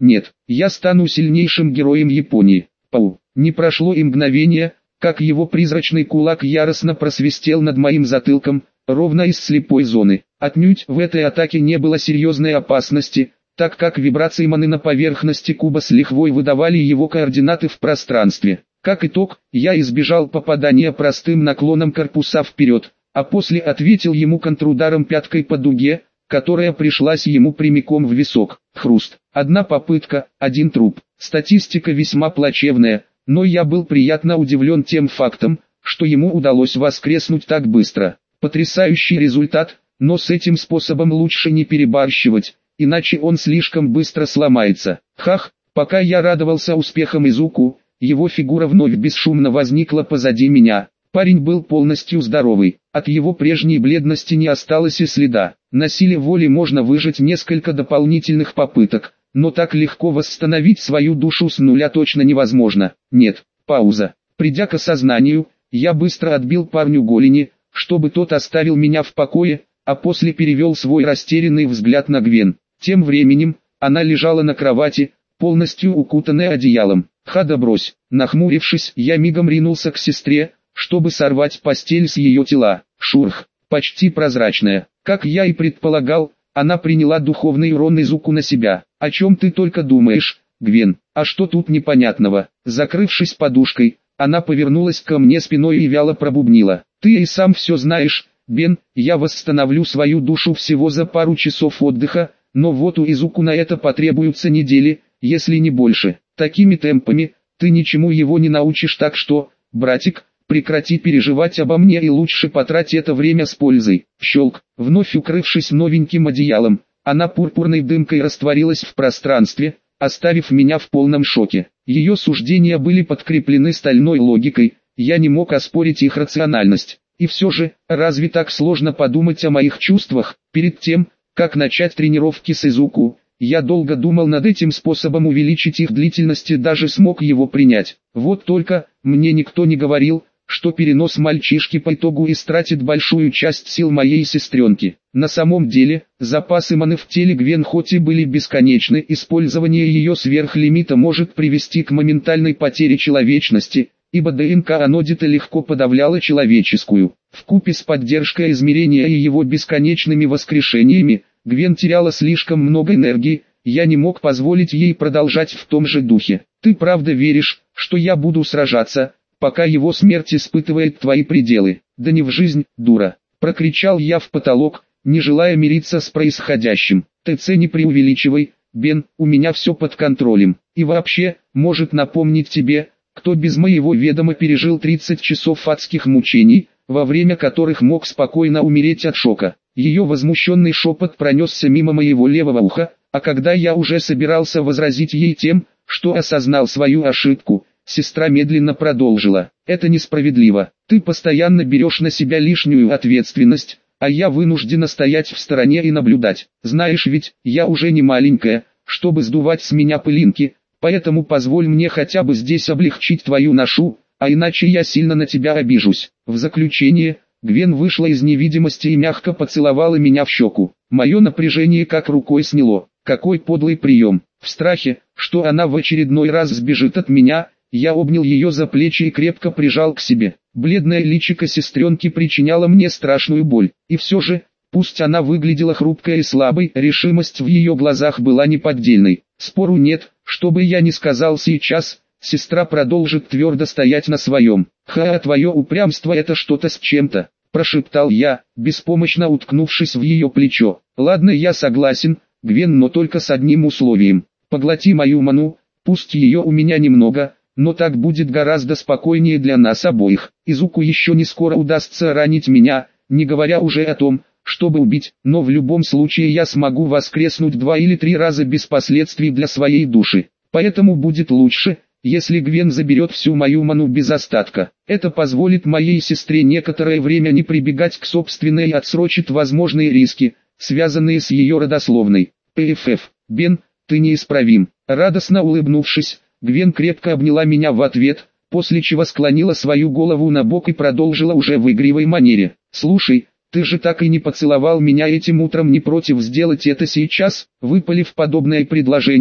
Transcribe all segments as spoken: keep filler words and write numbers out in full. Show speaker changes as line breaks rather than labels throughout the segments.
Нет, я стану сильнейшим героем Японии. Пау. Не прошло и мгновения, как его призрачный кулак яростно просвистел над моим затылком, ровно из слепой зоны. Отнюдь в этой атаке не было серьезной опасности, так как вибрации маны на поверхности куба с лихвой выдавали его координаты в пространстве. Как итог, я избежал попадания простым наклоном корпуса вперед, а после ответил ему контрударом пяткой по дуге, которая пришлась ему прямиком в висок. Хруст. Одна попытка, один труп. Статистика весьма плачевная, но я был приятно удивлен тем фактом, что ему удалось воскреснуть так быстро. Потрясающий результат, но с этим способом лучше не перебарщивать, иначе он слишком быстро сломается. Хах, пока я радовался успехам Изуку, его фигура вновь бесшумно возникла позади меня. Парень был полностью здоровый, от его прежней бледности не осталось и следа. На силе воли можно выжить несколько дополнительных попыток, но так легко восстановить свою душу с нуля точно невозможно. Нет, пауза. Придя к осознанию, я быстро отбил парню голени, чтобы тот оставил меня в покое, а после перевел свой растерянный взгляд на Гвен. Тем временем, она лежала на кровати, полностью укутанная одеялом. «Хада, брось!» Нахмурившись, я мигом ринулся к сестре, чтобы сорвать постель с ее тела. Шурх, почти прозрачная. Как я и предполагал, она приняла духовный урон Изуку на себя. «О чем ты только думаешь, Гвен? А что тут непонятного?» Закрывшись подушкой, она повернулась ко мне спиной и вяло пробубнила. «Ты и сам все знаешь, Бен, я восстановлю свою душу всего за пару часов отдыха, но вот у Изуку на это потребуются недели, если не больше. Такими темпами, ты ничему его не научишь, так что, братик, прекрати переживать обо мне и лучше потрать это время с пользой». Щелк, вновь укрывшись новеньким одеялом, она пурпурной дымкой растворилась в пространстве, оставив меня в полном шоке. Ее суждения были подкреплены стальной логикой, я не мог оспорить их рациональность. И все же, разве так сложно подумать о моих чувствах? Перед тем, как начать тренировки с Изуку, я долго думал над этим способом увеличить их длительность и даже смог его принять. Вот только, мне никто не говорил, что перенос мальчишки по итогу истратит большую часть сил моей сестренки. На самом деле, запасы маны в теле Гвен хоть и были бесконечны, использование ее сверхлимита может привести к моментальной потере человечности, ибо ДНК Анодита легко подавляла человеческую. Вкупе с поддержкой измерения и его бесконечными воскрешениями, Гвен теряла слишком много энергии, я не мог позволить ей продолжать в том же духе. «Ты правда веришь, что я буду сражаться, пока его смерть испытывает твои пределы?» «Да не в жизнь, дура!» – прокричал я в потолок, не желая мириться с происходящим. «ТЦ не преувеличивай, Бен, у меня все под контролем. И вообще, может напомнить тебе, кто без моего ведома пережил тридцать часов адских мучений, во время которых мог спокойно умереть от шока». Ее возмущенный шепот пронесся мимо моего левого уха, а когда я уже собирался возразить ей тем, что осознал свою ошибку, сестра медленно продолжила. «Это несправедливо. Ты постоянно берешь на себя лишнюю ответственность, а я вынуждена стоять в стороне и наблюдать. Знаешь ведь, я уже не маленькая, чтобы сдувать с меня пылинки, поэтому позволь мне хотя бы здесь облегчить твою ношу, а иначе я сильно на тебя обижусь». В заключение, Гвен вышла из невидимости и мягко поцеловала меня в щеку. Мое напряжение как рукой сняло. Какой подлый прием. В страхе, что она в очередной раз сбежит от меня, я обнял ее за плечи и крепко прижал к себе. Бледное личико сестренки причиняло мне страшную боль. И все же, пусть она выглядела хрупкой и слабой, решимость в ее глазах была неподдельной. Спору нет, что бы я ни сказал сейчас, сестра продолжит твердо стоять на своем. «Ха, твое упрямство это что-то с чем-то», – прошептал я, беспомощно уткнувшись в ее плечо. «Ладно, я согласен, Гвен, но только с одним условием. Поглоти мою ману, пусть ее у меня немного, но так будет гораздо спокойнее для нас обоих. Изуку еще не скоро удастся ранить меня, не говоря уже о том, чтобы убить, но в любом случае я смогу воскреснуть два или три раза без последствий для своей души. Поэтому будет лучше, если Гвен заберет всю мою ману без остатка. Это позволит моей сестре некоторое время не прибегать к собственной и отсрочит возможные риски, связанные с ее родословной. ПФФ, Бен, ты неисправим». Радостно улыбнувшись, Гвен крепко обняла меня в ответ, после чего склонила свою голову на бок и продолжила уже в игривой манере. «Слушай, ты же так и не поцеловал меня этим утром, не против сделать это сейчас?» Выпалив подобное предложение,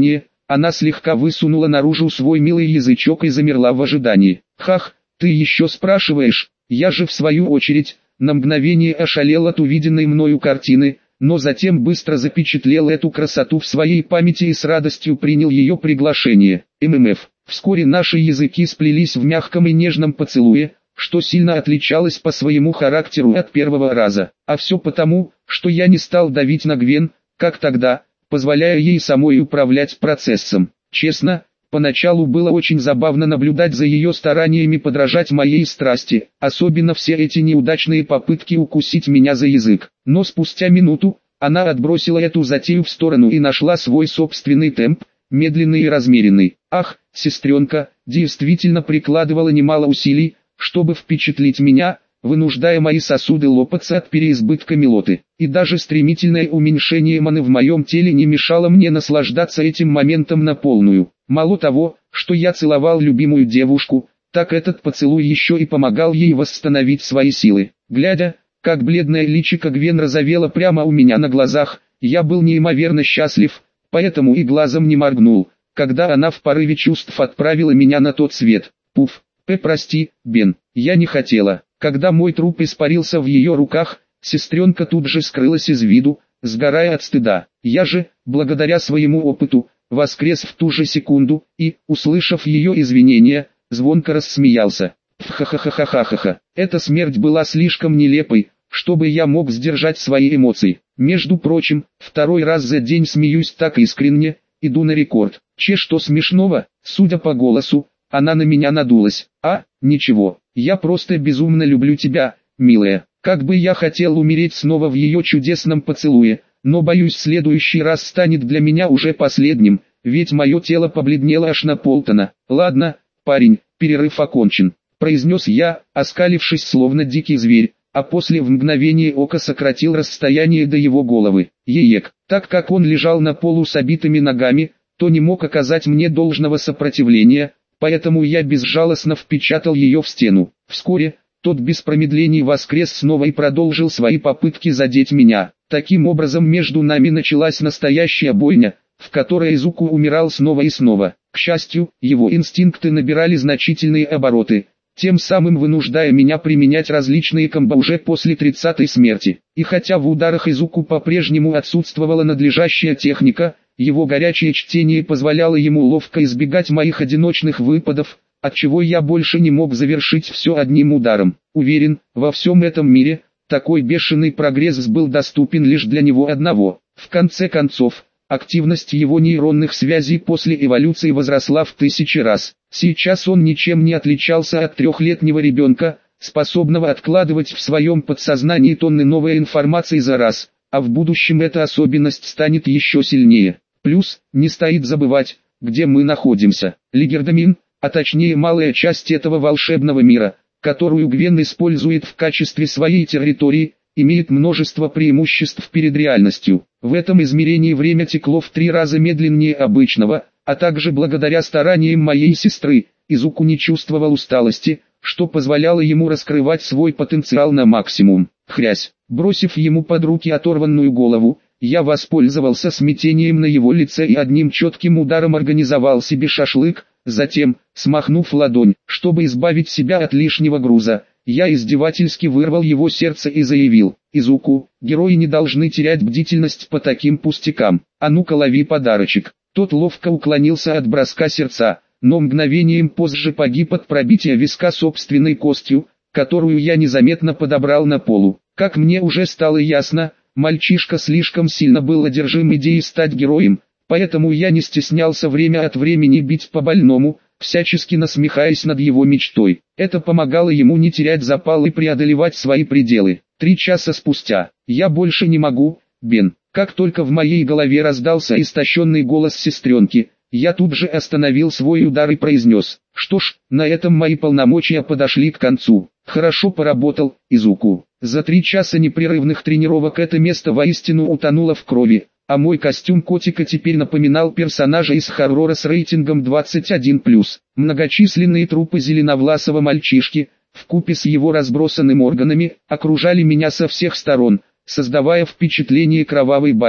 она слегка высунула наружу свой милый язычок и замерла в ожидании. «Хах, ты еще спрашиваешь?» Я же в свою очередь, на мгновение ошалел от увиденной мною картины, но затем быстро запечатлел эту красоту в своей памяти и с радостью принял ее приглашение. ММФ. Вскоре наши языки сплелись в мягком и нежном поцелуе, что сильно отличалось по своему характеру от первого раза. А все потому, что я не стал давить на Гвен, как тогда, позволяя ей самой управлять процессом. Честно, поначалу было очень забавно наблюдать за ее стараниями подражать моей страсти, особенно все эти неудачные попытки укусить меня за язык. Но спустя минуту, она отбросила эту затею в сторону и нашла свой собственный темп, медленный и размеренный. Ах, сестренка, действительно прикладывала немало усилий, чтобы впечатлить меня, вынуждая мои сосуды лопаться от переизбытка милоты. И даже стремительное уменьшение маны в моем теле не мешало мне наслаждаться этим моментом на полную. Мало того, что я целовал любимую девушку, так этот поцелуй еще и помогал ей восстановить свои силы. Глядя, как бледное личико Гвен розовело прямо у меня на глазах, я был неимоверно счастлив, поэтому и глазом не моргнул, когда она в порыве чувств отправила меня на тот свет. Пуф, э, прости, Бен, я не хотела. Когда мой труп испарился в ее руках, сестренка тут же скрылась из виду, сгорая от стыда. Я же, благодаря своему опыту, воскрес в ту же секунду, и, услышав ее извинения, звонко рассмеялся. Ха-ха-ха-ха-ха-ха. Эта смерть была слишком нелепой, чтобы я мог сдержать свои эмоции. Между прочим, второй раз за день смеюсь так искренне, иду на рекорд. Че, что смешного? Судя по голосу, она на меня надулась. А, ничего, я просто безумно люблю тебя, милая. Как бы я хотел умереть снова в ее чудесном поцелуе, но боюсь, следующий раз станет для меня уже последним, ведь мое тело побледнело аж на полтона. Ладно, парень, перерыв окончен, произнес я, оскалившись словно дикий зверь, а после в мгновение ока сократил расстояние до его головы. Еек, так как он лежал на полу с обитыми ногами, то не мог оказать мне должного сопротивления, поэтому я безжалостно впечатал ее в стену. Вскоре, тот без промедлений воскрес снова и продолжил свои попытки задеть меня. Таким образом между нами началась настоящая бойня, в которой Изуку умирал снова и снова. К счастью, его инстинкты набирали значительные обороты, тем самым вынуждая меня применять различные комбо уже после тридцатой смерти. И хотя в ударах Изуку по-прежнему отсутствовала надлежащая техника, его горячее чтение позволяло ему ловко избегать моих одиночных выпадов, отчего я больше не мог завершить все одним ударом. Уверен, во всем этом мире, такой бешеный прогресс был доступен лишь для него одного. В конце концов, активность его нейронных связей после эволюции возросла в тысячи раз. Сейчас он ничем не отличался от трехлетнего ребенка, способного откладывать в своем подсознании тонны новой информации за раз, а в будущем эта особенность станет еще сильнее. Плюс, не стоит забывать, где мы находимся. Лигердамин, а точнее малая часть этого волшебного мира, которую Гвен использует в качестве своей территории, имеет множество преимуществ перед реальностью. В этом измерении время текло в три раза медленнее обычного, а также благодаря стараниям моей сестры, Изуку не чувствовал усталости, что позволяло ему раскрывать свой потенциал на максимум. Хрясь, бросив ему под руки оторванную голову, я воспользовался смятением на его лице и одним четким ударом организовал себе шашлык, затем, смахнув ладонь, чтобы избавить себя от лишнего груза, я издевательски вырвал его сердце и заявил: «Изуку, герои не должны терять бдительность по таким пустякам, а ну-ка лови подарочек». Тот ловко уклонился от броска сердца, но мгновением позже погиб от пробития виска собственной костью, которую я незаметно подобрал на полу. Как мне уже стало ясно, мальчишка слишком сильно был одержим идеей стать героем, поэтому я не стеснялся время от времени бить по больному, всячески насмехаясь над его мечтой. Это помогало ему не терять запал и преодолевать свои пределы. Три часа спустя: «Я больше не могу, Бен». Как только в моей голове раздался истощенный голос сестренки, я тут же остановил свой удар и произнес: «Что ж, на этом мои полномочия подошли к концу. Хорошо поработал, Изуку». За три часа непрерывных тренировок это место воистину утонуло в крови, а мой костюм котика теперь напоминал персонажа из хоррора с рейтингом двадцать один плюс. Многочисленные трупы зеленовласого мальчишки, вкупе с его разбросанными органами, окружали меня со всех сторон, создавая впечатление кровавой бани.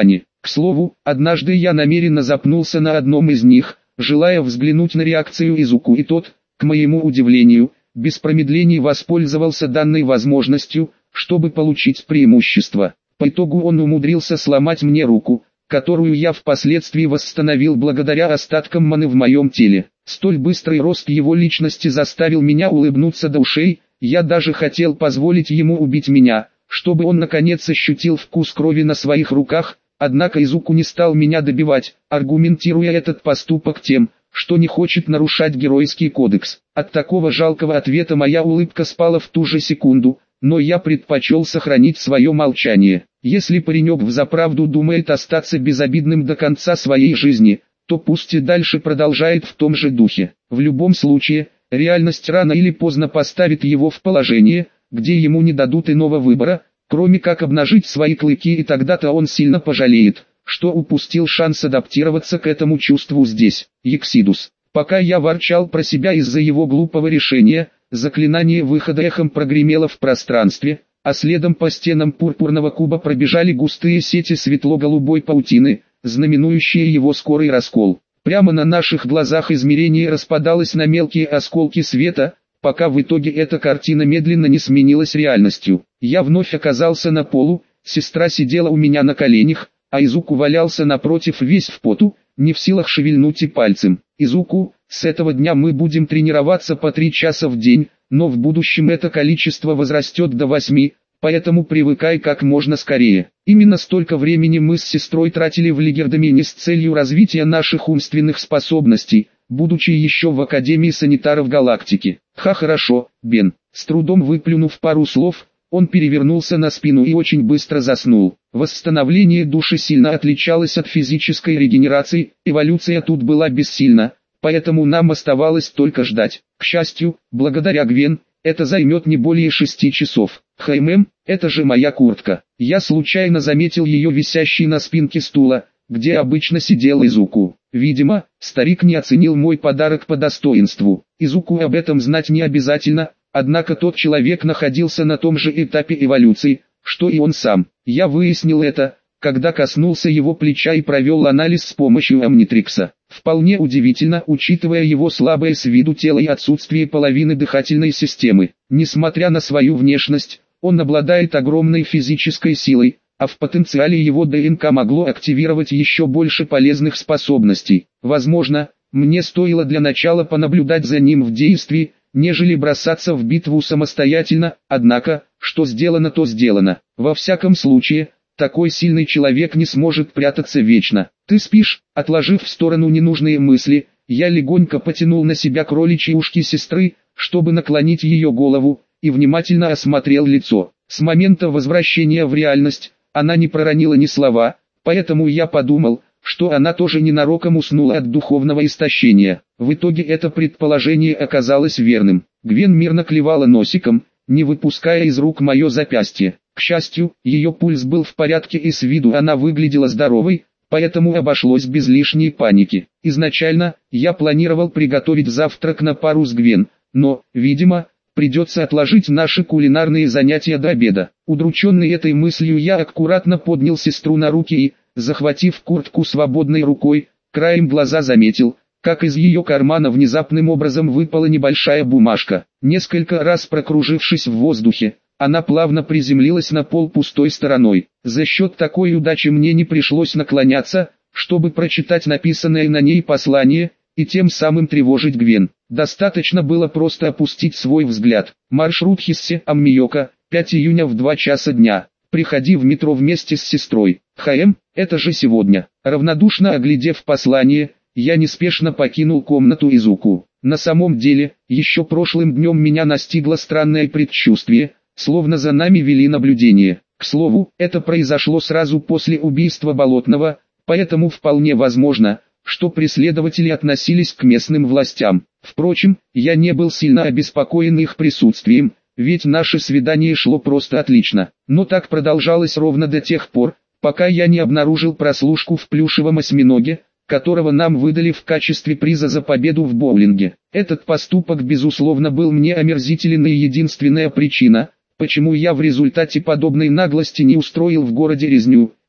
К слову, однажды я намеренно запнулся на одном из них, желая взглянуть на реакцию Изуку, и тот, к моему удивлению, без промедлений воспользовался данной возможностью, чтобы получить преимущество. По итогу он умудрился сломать мне руку, которую я впоследствии восстановил благодаря остаткам маны в моем теле. Столь быстрый рост его личности заставил меня улыбнуться до ушей, я даже хотел позволить ему убить меня, чтобы он наконец ощутил вкус крови на своих руках, однако Изуку не стал меня добивать, аргументируя этот поступок тем, что не хочет нарушать геройский кодекс. От такого жалкого ответа моя улыбка спала в ту же секунду, но я предпочел сохранить свое молчание. Если паренек взаправду думает остаться безобидным до конца своей жизни, то пусть и дальше продолжает в том же духе. В любом случае, реальность рано или поздно поставит его в положение, где ему не дадут иного выбора, кроме как обнажить свои клыки, и тогда-то он сильно пожалеет, что упустил шанс адаптироваться к этому чувству здесь. Ексидус. Пока я ворчал про себя из-за его глупого решения, заклинание выхода эхом прогремело в пространстве, а следом по стенам пурпурного куба пробежали густые сети светло-голубой паутины, знаменующие его скорый раскол. Прямо на наших глазах измерение распадалось на мелкие осколки света, пока в итоге эта картина медленно не сменилась реальностью. Я вновь оказался на полу, сестра сидела у меня на коленях, а Изуку валялся напротив весь в поту, не в силах шевельнуть и пальцем. Изуку, с этого дня мы будем тренироваться по три часа в день, но в будущем это количество возрастет до восьми, поэтому привыкай как можно скорее. Именно столько времени мы с сестрой тратили в Лигердомине с целью развития наших умственных способностей, будучи еще в Академии санитаров галактики. Ха, хорошо, Бен. С трудом выплюнув пару слов, он перевернулся на спину и очень быстро заснул. Восстановление души сильно отличалось от физической регенерации, эволюция тут была бессильна, поэтому нам оставалось только ждать. К счастью, благодаря Гвен, это займет не более шести часов. Хэймэм, это же моя куртка. Я случайно заметил ее висящей на спинке стула, где обычно сидел Изуку. Видимо, старик не оценил мой подарок по достоинству. Изуку об этом знать не обязательно, однако тот человек находился на том же этапе эволюции, что и он сам. Я выяснил это, когда коснулся его плеча и провел анализ с помощью Омнитрикса. Вполне удивительно, учитывая его слабое с виду тело и отсутствие половины дыхательной системы. Несмотря на свою внешность, он обладает огромной физической силой, а в потенциале его ДНК могло активировать еще больше полезных способностей. Возможно, мне стоило для начала понаблюдать за ним в действии, нежели бросаться в битву самостоятельно, однако, что сделано, то сделано. Во всяком случае, такой сильный человек не сможет прятаться вечно. Ты спишь? Отложив в сторону ненужные мысли, я легонько потянул на себя кроличьи ушки сестры, чтобы наклонить ее голову, и внимательно осмотрел лицо. С момента возвращения в реальность, она не проронила ни слова, поэтому я подумал, что она тоже ненароком уснула от духовного истощения. В итоге это предположение оказалось верным. Гвен мирно клевала носиком, не выпуская из рук мое запястье. К счастью, ее пульс был в порядке и с виду она выглядела здоровой, поэтому обошлось без лишней паники. Изначально, я планировал приготовить завтрак на пару с Гвен, но, видимо, придется отложить наши кулинарные занятия до обеда. Удрученный этой мыслью, я аккуратно поднял сестру на руки и, захватив куртку свободной рукой, краем глаза заметил, как из ее кармана внезапным образом выпала небольшая бумажка. Несколько раз прокружившись в воздухе, она плавно приземлилась на пол пустой стороной. За счет такой удачи мне не пришлось наклоняться, чтобы прочитать написанное на ней послание, и тем самым тревожить Гвен. Достаточно было просто опустить свой взгляд. Маршрут Хиссе, Аммиока, пятого июня в два часа дня. Приходи в метро вместе с сестрой. ХМ, это же сегодня. Равнодушно оглядев послание, я неспешно покинул комнату Изуку. На самом деле, еще прошлым днем меня настигло странное предчувствие, словно за нами вели наблюдение. К слову, это произошло сразу после убийства Болотного, поэтому вполне возможно, что преследователи относились к местным властям. Впрочем, я не был сильно обеспокоен их присутствием, ведь наше свидание шло просто отлично. Но так продолжалось ровно до тех пор, пока я не обнаружил прослушку в плюшевом осьминоге, которого нам выдали в качестве приза за победу в боулинге. Этот поступок безусловно был мне омерзителен, и единственная причина, почему я в результате подобной наглости не устроил в городе резню,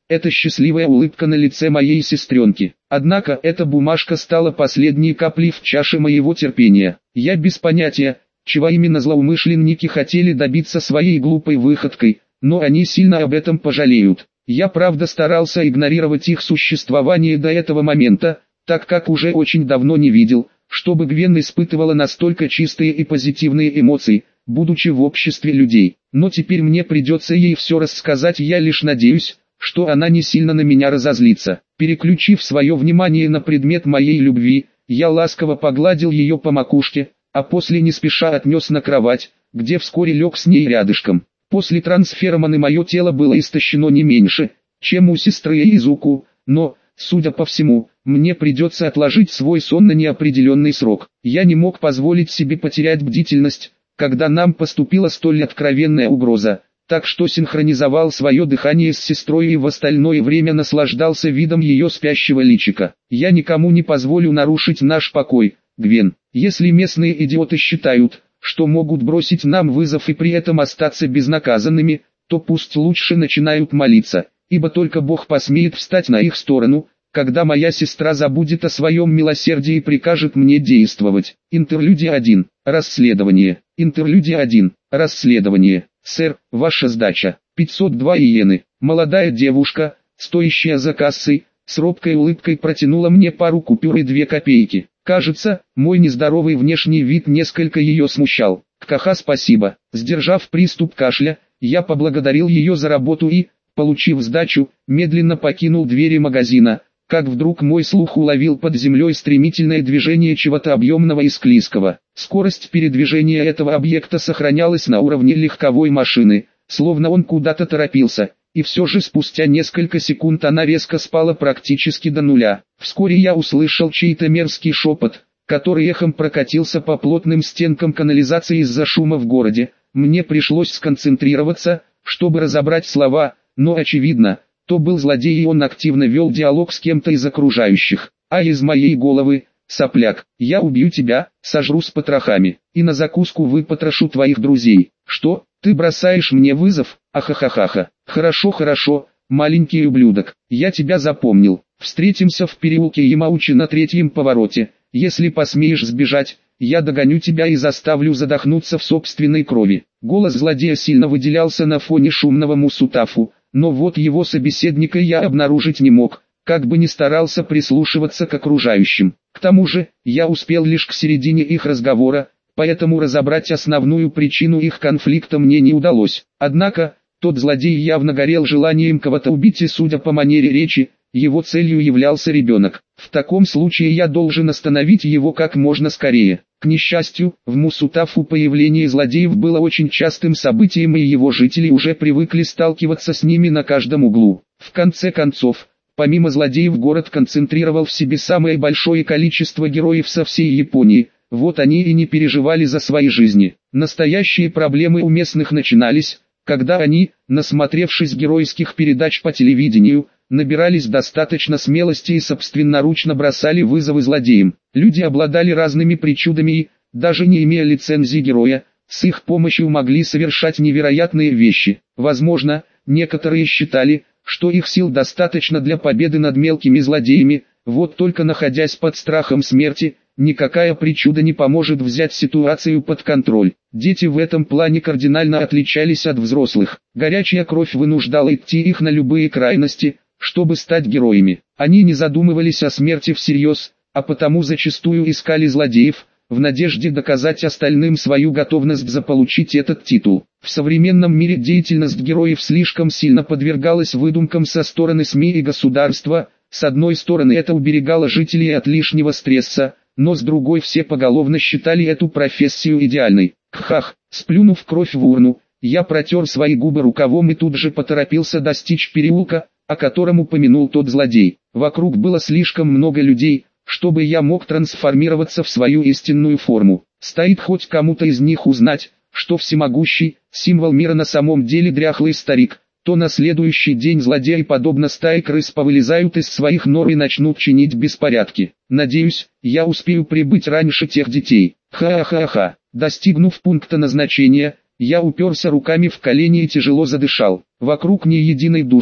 это счастливая улыбка на лице моей сестренки. Однако эта бумажка стала последней каплей в чаше моего терпения. Я без понятия, чего именно злоумышленники хотели добиться своей глупой выходкой, но они сильно об этом пожалеют. Я правда старался игнорировать их существование до этого момента, так как уже очень давно не видел, чтобы Гвен испытывала настолько чистые и позитивные эмоции, будучи в обществе людей. Но теперь мне придется ей все рассказать, я лишь надеюсь, что она не сильно на меня разозлится. Переключив свое внимание на предмет моей любви, я ласково погладил ее по макушке, а после не спеша отнес на кровать, где вскоре лег с ней рядышком. После трансфера маны мое тело было истощено не меньше, чем у сестры Изуку, но, судя по всему, мне придется отложить свой сон на неопределенный срок. Я не мог позволить себе потерять бдительность, когда нам поступила столь откровенная угроза, так что синхронизовал свое дыхание с сестрой и в остальное время наслаждался видом ее спящего личика. Я никому не позволю нарушить наш покой, Гвен. Если местные идиоты считают, что могут бросить нам вызов и при этом остаться безнаказанными, то пусть лучше начинают молиться, ибо только Бог посмеет встать на их сторону, когда моя сестра забудет о своем милосердии и прикажет мне действовать. Интерлюдия один. Расследование. Интерлюдия один. Расследование. Сэр, ваша сдача. пятьсот два иены. Молодая девушка, стоящая за кассой, с робкой улыбкой протянула мне пару купюр и две копейки. Кажется, мой нездоровый внешний вид несколько ее смущал. Кха, спасибо. Сдержав приступ кашля, я поблагодарил ее за работу и, получив сдачу, медленно покинул двери магазина, как вдруг мой слух уловил под землей стремительное движение чего-то объемного и склизкого. Скорость передвижения этого объекта сохранялась на уровне легковой машины, словно он куда-то торопился, и все же спустя несколько секунд она резко спала практически до нуля. Вскоре я услышал чей-то мерзкий шепот, который эхом прокатился по плотным стенкам канализации из-за шума в городе. Мне пришлось сконцентрироваться, чтобы разобрать слова, но очевидно, то был злодей и он активно вел диалог с кем-то из окружающих. А из моей головы: сопляк, я убью тебя, сожру с потрохами, и на закуску выпотрошу твоих друзей. Что, ты бросаешь мне вызов? Ахахахаха. Хорошо, хорошо, маленький ублюдок, я тебя запомнил. Встретимся в переулке Ямаучи на третьем повороте. Если посмеешь сбежать, я догоню тебя и заставлю задохнуться в собственной крови. Голос злодея сильно выделялся на фоне шумного Мусутафу, но вот его собеседника я обнаружить не мог, как бы ни старался прислушиваться к окружающим. К тому же, я успел лишь к середине их разговора, поэтому разобрать основную причину их конфликта мне не удалось. Однако, тот злодей явно горел желанием кого-то убить, и судя по манере речи, его целью являлся ребенок. В таком случае я должен остановить его как можно скорее. К несчастью, в Мусутафу появление злодеев было очень частым событием, и его жители уже привыкли сталкиваться с ними на каждом углу. В конце концов, помимо злодеев город концентрировал в себе самое большое количество героев со всей Японии, вот они и не переживали за свои жизни. Настоящие проблемы у местных начинались, когда они, насмотревшись геройских передач по телевидению, набирались достаточно смелости и собственноручно бросали вызовы злодеям. Люди обладали разными причудами и, даже не имея лицензии героя, с их помощью могли совершать невероятные вещи. Возможно, некоторые считали, что их сил достаточно для победы над мелкими злодеями, вот только находясь под страхом смерти, никакая причуда не поможет взять ситуацию под контроль. Дети в этом плане кардинально отличались от взрослых. Горячая кровь вынуждала идти их на любые крайности, чтобы стать героями. Они не задумывались о смерти всерьез, а потому зачастую искали злодеев, в надежде доказать остальным свою готовность заполучить этот титул. В современном мире деятельность героев слишком сильно подвергалась выдумкам со стороны СМИ и государства. С одной стороны, это уберегало жителей от лишнего стресса, но с другой все поголовно считали эту профессию идеальной. Кхах, сплюнув кровь в урну, я протер свои губы рукавом и тут же поторопился достичь переулка, о котором упомянул тот злодей. Вокруг было слишком много людей, чтобы я мог трансформироваться в свою истинную форму. Стоит хоть кому-то из них узнать, что всемогущий, символ мира на самом деле дряхлый старик, то на следующий день злодеи подобно стае крыс повылезают из своих нор и начнут чинить беспорядки. Надеюсь, я успею прибыть раньше тех детей. Ха-ха-ха. Достигнув пункта назначения, я уперся руками в колени и тяжело задышал. Вокруг ни единой души,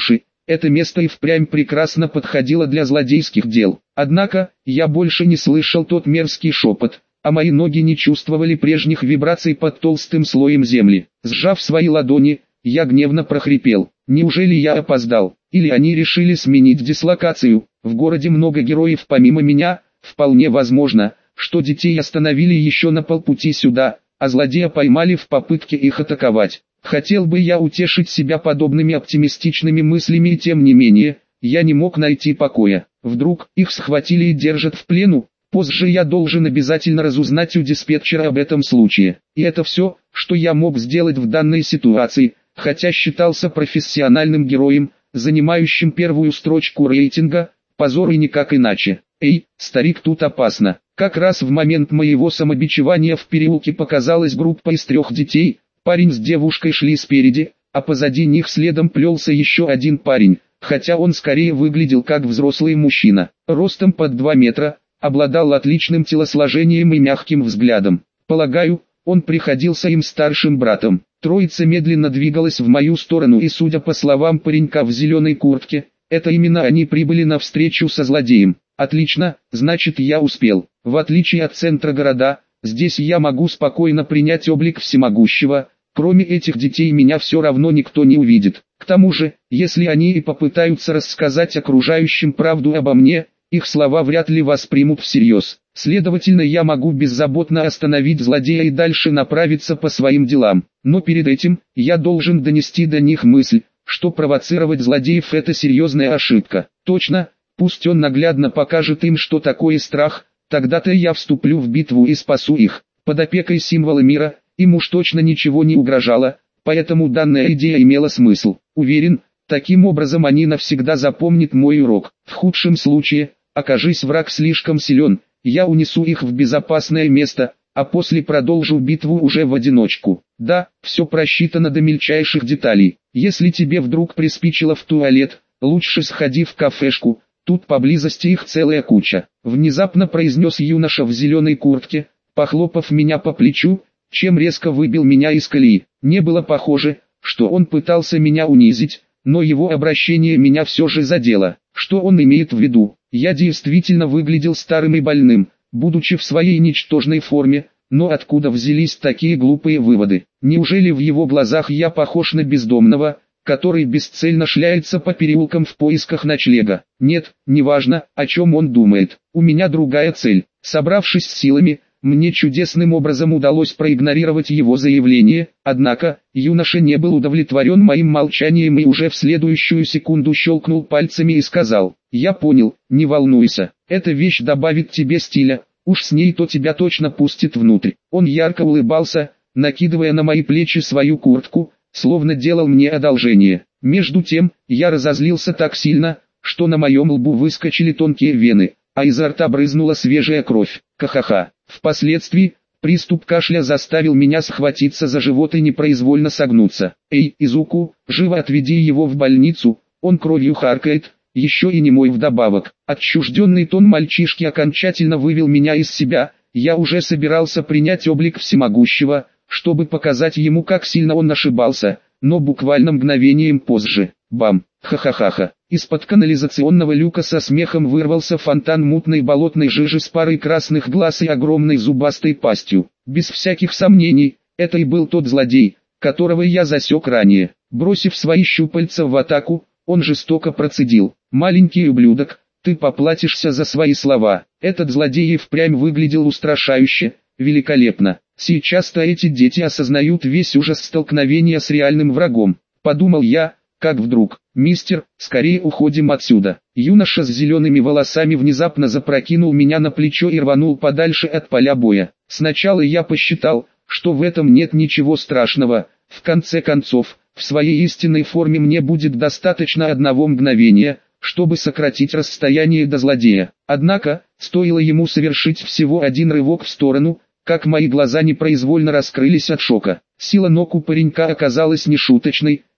это место и впрямь прекрасно подходило для злодейских дел. Однако, я больше не слышал тот мерзкий шепот, а мои ноги не чувствовали прежних вибраций под толстым слоем земли. Сжав свои ладони, я гневно прохрипел: неужели я опоздал? Или они решили сменить дислокацию? В городе много героев помимо меня, вполне возможно, что детей остановили еще на полпути сюда, а злодея поймали в попытке их атаковать. Хотел бы я утешить себя подобными оптимистичными мыслями, и тем не менее, я не мог найти покоя. Вдруг их схватили и держат в плену? Позже я должен обязательно разузнать у диспетчера об этом случае. И это все, что я мог сделать в данной ситуации, хотя считался профессиональным героем, занимающим первую строчку рейтинга, позор и никак иначе. Эй, старик, тут опасно. Как раз в момент моего самобичевания в переулке показалась группа из трех детей. Парень с девушкой шли спереди, а позади них следом плелся еще один парень, хотя он скорее выглядел как взрослый мужчина, ростом под два метра, обладал отличным телосложением и мягким взглядом. Полагаю, он приходился им старшим братом. Троица медленно двигалась в мою сторону, и, судя по словам паренька в зеленой куртке, это именно они прибыли на встречу со злодеем. Отлично, значит, я успел. В отличие от центра города, здесь я могу спокойно принять облик всемогущего. Кроме этих детей меня все равно никто не увидит. К тому же, если они и попытаются рассказать окружающим правду обо мне, их слова вряд ли воспримут всерьез. Следовательно, я могу беззаботно остановить злодея и дальше направиться по своим делам. Но перед этим, я должен донести до них мысль, что провоцировать злодеев – это серьезная ошибка. Точно, пусть он наглядно покажет им, что такое страх, тогда-то я вступлю в битву и спасу их. Под опекой символа мира, им уж точно ничего не угрожало, поэтому данная идея имела смысл. Уверен, таким образом они навсегда запомнят мой урок. В худшем случае, окажись враг слишком силен, я унесу их в безопасное место, а после продолжу битву уже в одиночку. Да, все просчитано до мельчайших деталей. Если тебе вдруг приспичило в туалет, лучше сходи в кафешку, тут поблизости их целая куча. Внезапно произнес юноша в зеленой куртке, похлопав меня по плечу, чем резко выбил меня из колеи. Не было похоже, что он пытался меня унизить, но его обращение меня все же задело. Что он имеет в виду? Я действительно выглядел старым и больным, будучи в своей ничтожной форме, но откуда взялись такие глупые выводы? Неужели в его глазах я похож на бездомного, который бесцельно шляется по переулкам в поисках ночлега? Нет, неважно, о чем он думает. У меня другая цель. Собравшись с силами, мне чудесным образом удалось проигнорировать его заявление, однако, юноша не был удовлетворен моим молчанием и уже в следующую секунду щелкнул пальцами и сказал: «Я понял, не волнуйся, эта вещь добавит тебе стиля, уж с ней-то тебя точно пустит внутрь». Он ярко улыбался, накидывая на мои плечи свою куртку, словно делал мне одолжение. Между тем, я разозлился так сильно, что на моем лбу выскочили тонкие вены, а изо рта брызнула свежая кровь. Ха-ха-ха. Впоследствии, приступ кашля заставил меня схватиться за живот и непроизвольно согнуться. «Эй, Изуку, живо отведи его в больницу, он кровью харкает, еще и немой вдобавок». Отчужденный тон мальчишки окончательно вывел меня из себя, я уже собирался принять облик всемогущего, чтобы показать ему, как сильно он ошибался, но буквально мгновением позже, бам, ха-ха-ха-ха. Из-под канализационного люка со смехом вырвался фонтан мутной болотной жижи с парой красных глаз и огромной зубастой пастью. Без всяких сомнений, это и был тот злодей, которого я засек ранее. Бросив свои щупальца в атаку, он жестоко процедил: «Маленький ублюдок, ты поплатишься за свои слова». Этот злодей и впрямь выглядел устрашающе, великолепно. Сейчас-то эти дети осознают весь ужас столкновения с реальным врагом, подумал я, как вдруг: «Мистер, скорее уходим отсюда». Юноша с зелеными волосами внезапно запрокинул меня на плечо и рванул подальше от поля боя. Сначала я посчитал, что в этом нет ничего страшного, в конце концов, в своей истинной форме мне будет достаточно одного мгновения, чтобы сократить расстояние до злодея. Однако, стоило ему совершить всего один рывок в сторону, как мои глаза непроизвольно раскрылись от шока. Сила ног у паренька оказалась нешуточной.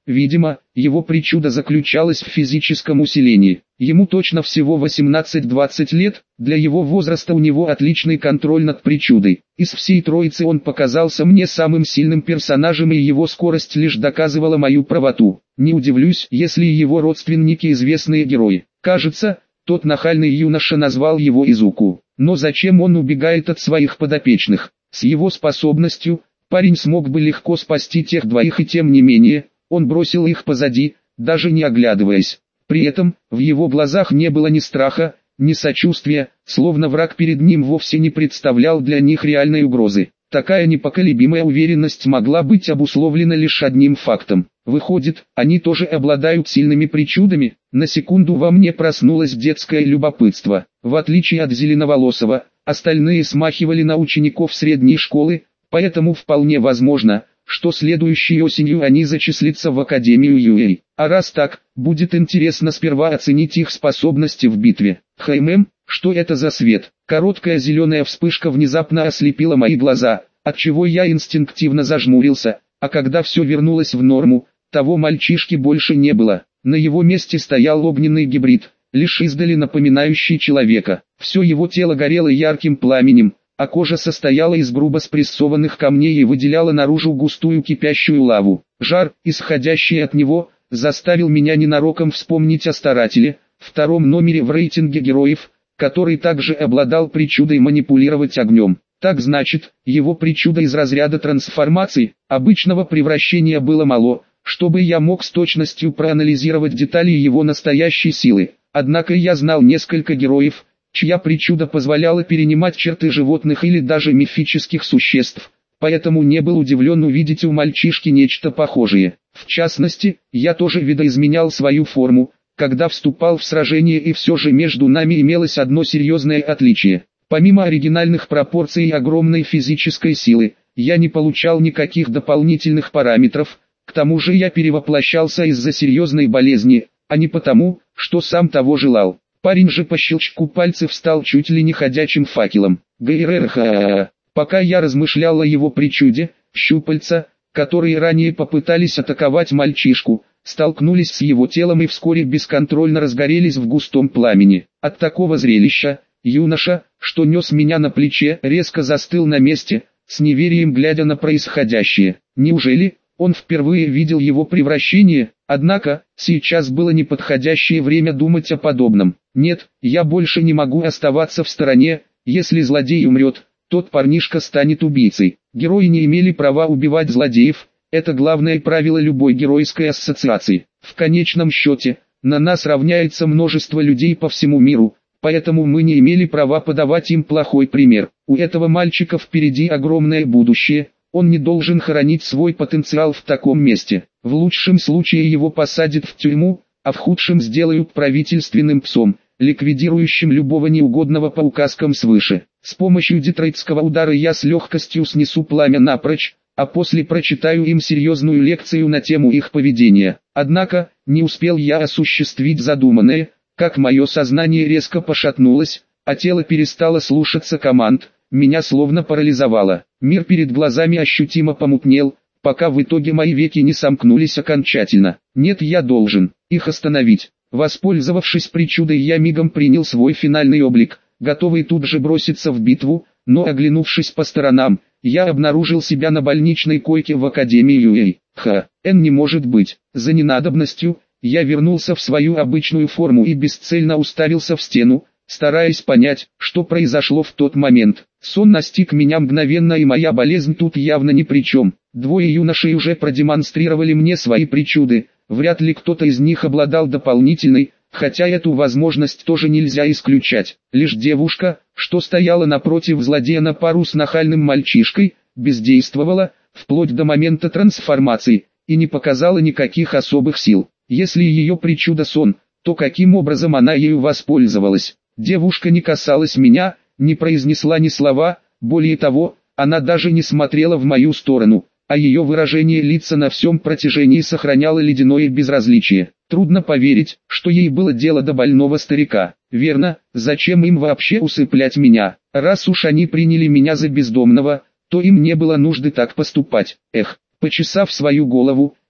Видимо, его причуда заключалась в физическом усилении. Ему точно всего восемнадцать-двадцать лет, для его возраста у него отличный контроль над причудой. Из всей троицы он показался мне самым сильным персонажем, и его скорость лишь доказывала мою правоту. Не удивлюсь, если его родственники известные герои. Кажется, тот нахальный юноша назвал его Изуку. Но зачем он убегает от своих подопечных? С его способностью, парень смог бы легко спасти тех двоих, и тем не менее, он бросил их позади, даже не оглядываясь. При этом, в его глазах не было ни страха, ни сочувствия, словно враг перед ним вовсе не представлял для них реальной угрозы. Такая непоколебимая уверенность могла быть обусловлена лишь одним фактом. Выходит, они тоже обладают сильными причудами? На секунду во мне проснулось детское любопытство. В отличие от Зеленоволосого, остальные смахивали на учеников средней школы, поэтому вполне возможно, что следующей осенью они зачислятся в Академию ю эй. А раз так, будет интересно сперва оценить их способности в битве. Хэймэм, что это за свет? Короткая зеленая вспышка внезапно ослепила мои глаза, отчего я инстинктивно зажмурился, а когда все вернулось в норму, того мальчишки больше не было. На его месте стоял огненный гибрид, лишь издали напоминающий человека. Все его тело горело ярким пламенем, а кожа состояла из грубо спрессованных камней и выделяла наружу густую кипящую лаву. Жар, исходящий от него, заставил меня ненароком вспомнить о Старателе, втором номере в рейтинге героев, который также обладал причудой манипулировать огнем. Так значит, его причуда из разряда трансформации, обычного превращения было мало, чтобы я мог с точностью проанализировать детали его настоящей силы. Однако я знал несколько героев, чья причуда позволяла перенимать черты животных или даже мифических существ, поэтому не был удивлен увидеть у мальчишки нечто похожее. В частности, я тоже видоизменял свою форму, когда вступал в сражение, и все же между нами имелось одно серьезное отличие. Помимо оригинальных пропорций и огромной физической силы, я не получал никаких дополнительных параметров, к тому же я перевоплощался из-за серьезной болезни, а не потому, что сам того желал. Парень же по щелчку пальцев стал чуть ли не ходячим факелом. Гайрерха. Пока я размышлял о его причуде, щупальца, которые ранее попытались атаковать мальчишку, столкнулись с его телом и вскоре бесконтрольно разгорелись в густом пламени. От такого зрелища, юноша, что нес меня на плече, резко застыл на месте, с неверием глядя на происходящее. Неужели он впервые видел его превращение? Однако, сейчас было неподходящее время думать о подобном. Нет, я больше не могу оставаться в стороне. Если злодей умрет, тот парнишка станет убийцей. Герои не имели права убивать злодеев, это главное правило любой геройской ассоциации. В конечном счете, на нас равняется множество людей по всему миру, поэтому мы не имели права подавать им плохой пример. У этого мальчика впереди огромное будущее, он не должен хоронить свой потенциал в таком месте. В лучшем случае его посадят в тюрьму, а в худшем сделают правительственным псом, ликвидирующим любого неугодного по указкам свыше. С помощью детройтского удара я с легкостью снесу пламя напрочь, а после прочитаю им серьезную лекцию на тему их поведения. Однако, не успел я осуществить задуманное, как мое сознание резко пошатнулось, а тело перестало слушаться команд, меня словно парализовало. Мир перед глазами ощутимо помутнел, пока в итоге мои веки не сомкнулись окончательно. Нет, я должен их остановить. Воспользовавшись причудой, я мигом принял свой финальный облик, готовый тут же броситься в битву, но оглянувшись по сторонам, я обнаружил себя на больничной койке в Академии ю эй. Ха, Н не может быть. За ненадобностью, я вернулся в свою обычную форму и бесцельно уставился в стену, стараясь понять, что произошло в тот момент. Сон настиг меня мгновенно, и моя болезнь тут явно ни при чем. Двое юношей уже продемонстрировали мне свои причуды, вряд ли кто-то из них обладал дополнительной, хотя эту возможность тоже нельзя исключать. Лишь девушка, что стояла напротив злодея на пару с нахальным мальчишкой, бездействовала, вплоть до момента трансформации, и не показала никаких особых сил. Если ее причуда сон, то каким образом она ею воспользовалась? Девушка не касалась меня, не произнесла ни слова, более того, она даже не смотрела в мою сторону, а ее выражение лица на всем протяжении сохраняло ледяное безразличие. Трудно поверить, что ей было дело до больного старика. Верно, зачем им вообще усыплять меня? Раз уж они приняли меня за бездомного, то им не было нужды так поступать. Эх, почесав свою голову,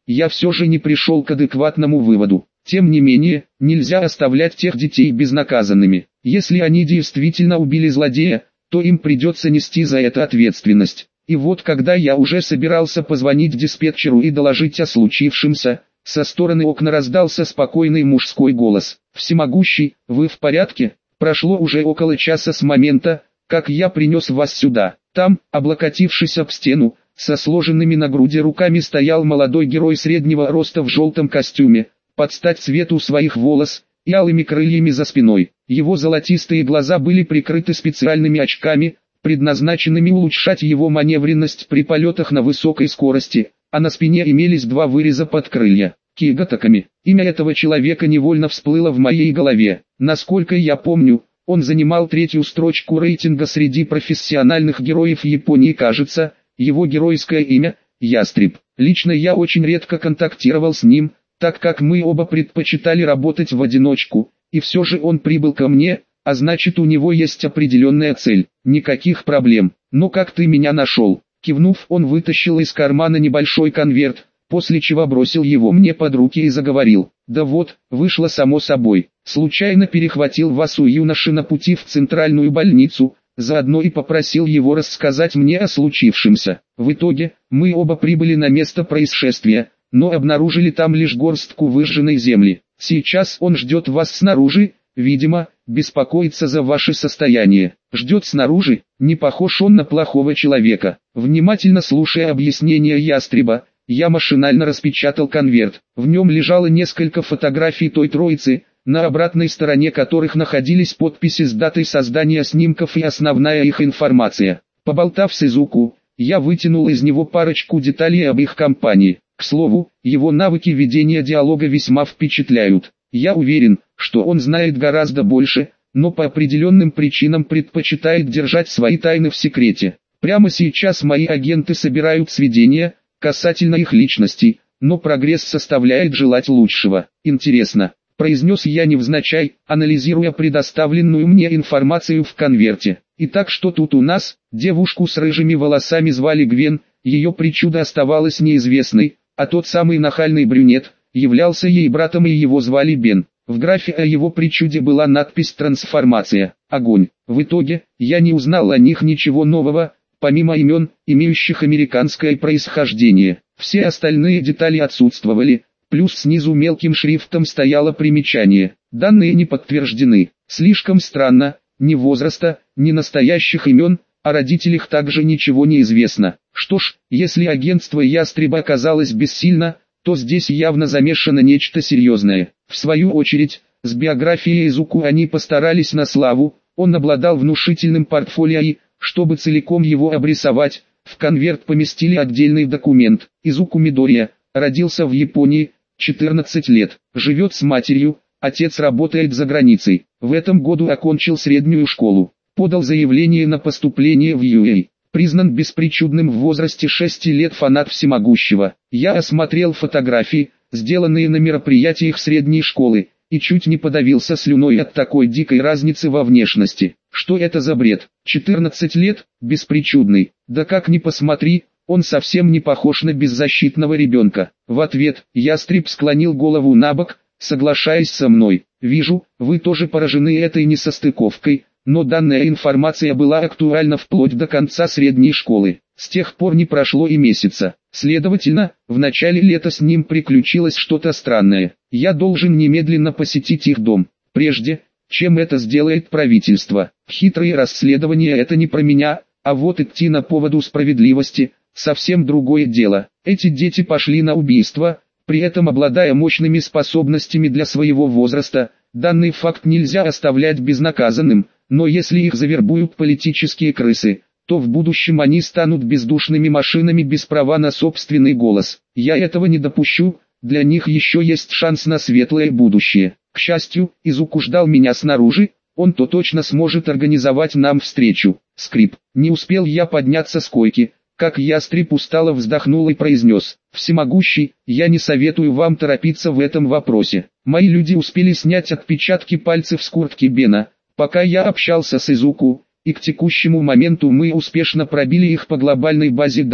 я все же не пришел к адекватному выводу. Тем не менее, нельзя оставлять тех детей безнаказанными. Если они действительно убили злодея, то им придется нести за это ответственность. И вот когда я уже собирался позвонить диспетчеру и доложить о случившемся, со стороны окна раздался спокойный мужской голос. «Всемогущий, вы в порядке? Прошло уже около часа с момента, как я принес вас сюда». Там, облокотившись об стену, со сложенными на груди руками стоял молодой герой среднего роста в желтом костюме, под стать цвету своих волос, и алыми крыльями за спиной. Его золотистые глаза были прикрыты специальными очками, предназначенными улучшать его маневренность при полетах на высокой скорости, а на спине имелись два выреза под крылья, кигатаками. Имя этого человека невольно всплыло в моей голове. Насколько я помню, он занимал третью строчку рейтинга среди профессиональных героев Японии. Кажется, его геройское имя – Ястреб. Лично я очень редко контактировал с ним, так как мы оба предпочитали работать в одиночку, и все же он прибыл ко мне, а значит у него есть определенная цель. Никаких проблем. Но как ты меня нашел? Кивнув, он вытащил из кармана небольшой конверт, после чего бросил его мне под руки и заговорил. Да вот, вышло само собой. Случайно перехватил вас у юноши на пути в центральную больницу, заодно и попросил его рассказать мне о случившемся. В итоге, мы оба прибыли на место происшествия, но обнаружили там лишь горстку выжженной земли. Сейчас он ждет вас снаружи, видимо, беспокоится за ваше состояние. Ждет снаружи, не похож он на плохого человека. Внимательно слушая объяснения Ястреба, я машинально распечатал конверт. В нем лежало несколько фотографий той троицы, на обратной стороне которых находились подписи с датой создания снимков и основная их информация. Поболтав с Изуку, я вытянул из него парочку деталей об их компании. К слову, его навыки ведения диалога весьма впечатляют. Я уверен, что он знает гораздо больше, но по определенным причинам предпочитает держать свои тайны в секрете. Прямо сейчас мои агенты собирают сведения касательно их личностей, но прогресс составляет желать лучшего. Интересно, произнес я невзначай, анализируя предоставленную мне информацию в конверте. Итак, что тут у нас? Девушку с рыжими волосами звали Гвен, ее причуда оставалась неизвестной, а тот самый нахальный брюнет являлся ей братом и его звали Бен. В графе о его причуде была надпись «Трансформация. Огонь». В итоге, я не узнал о них ничего нового, помимо имен, имеющих американское происхождение. Все остальные детали отсутствовали, плюс снизу мелким шрифтом стояло примечание. Данные не подтверждены. Слишком странно, ни возраста, ни настоящих имен, о родителях также ничего не известно. Что ж, если агентство Ястреба оказалось бессильно, то здесь явно замешано нечто серьезное. В свою очередь, с биографией Изуку они постарались на славу, он обладал внушительным портфолио и, чтобы целиком его обрисовать, в конверт поместили отдельный документ. Изуку Мидория, родился в Японии, четырнадцать лет, живет с матерью, отец работает за границей. В этом году окончил среднюю школу, подал заявление на поступление в ю эй. Признан беспричудным в возрасте шести лет, фанат всемогущего. Я осмотрел фотографии, сделанные на мероприятиях средней школы, и чуть не подавился слюной от такой дикой разницы во внешности. Что это за бред? четырнадцать лет, беспричудный. Да как ни посмотри, он совсем не похож на беззащитного ребенка. В ответ, Ястреб склонил голову набок, соглашаясь со мной. Вижу, вы тоже поражены этой несостыковкой. Но данная информация была актуальна вплоть до конца средней школы. С тех пор не прошло и месяца. Следовательно, в начале лета с ним приключилось что-то странное. Я должен немедленно посетить их дом, прежде чем это сделает правительство. Хитрые расследования — это не про меня, а вот идти на поводу справедливости — совсем другое дело. Эти дети пошли на убийство, при этом обладая мощными способностями для своего возраста. Данный факт нельзя оставлять безнаказанным. Но если их завербуют политические крысы, то в будущем они станут бездушными машинами без права на собственный голос. Я этого не допущу, для них еще есть шанс на светлое будущее. К счастью, Изуку ждал меня снаружи, он-то точно сможет организовать нам встречу. Скрип. Не успел я подняться с койки, как Ястреб устало вздохнул и произнес: «Всемогущий, я не советую вам торопиться в этом вопросе. Мои люди успели снять отпечатки пальцев с куртки Бена, пока я общался с Изуку, и к текущему моменту мы успешно пробили их по глобальной базе данных.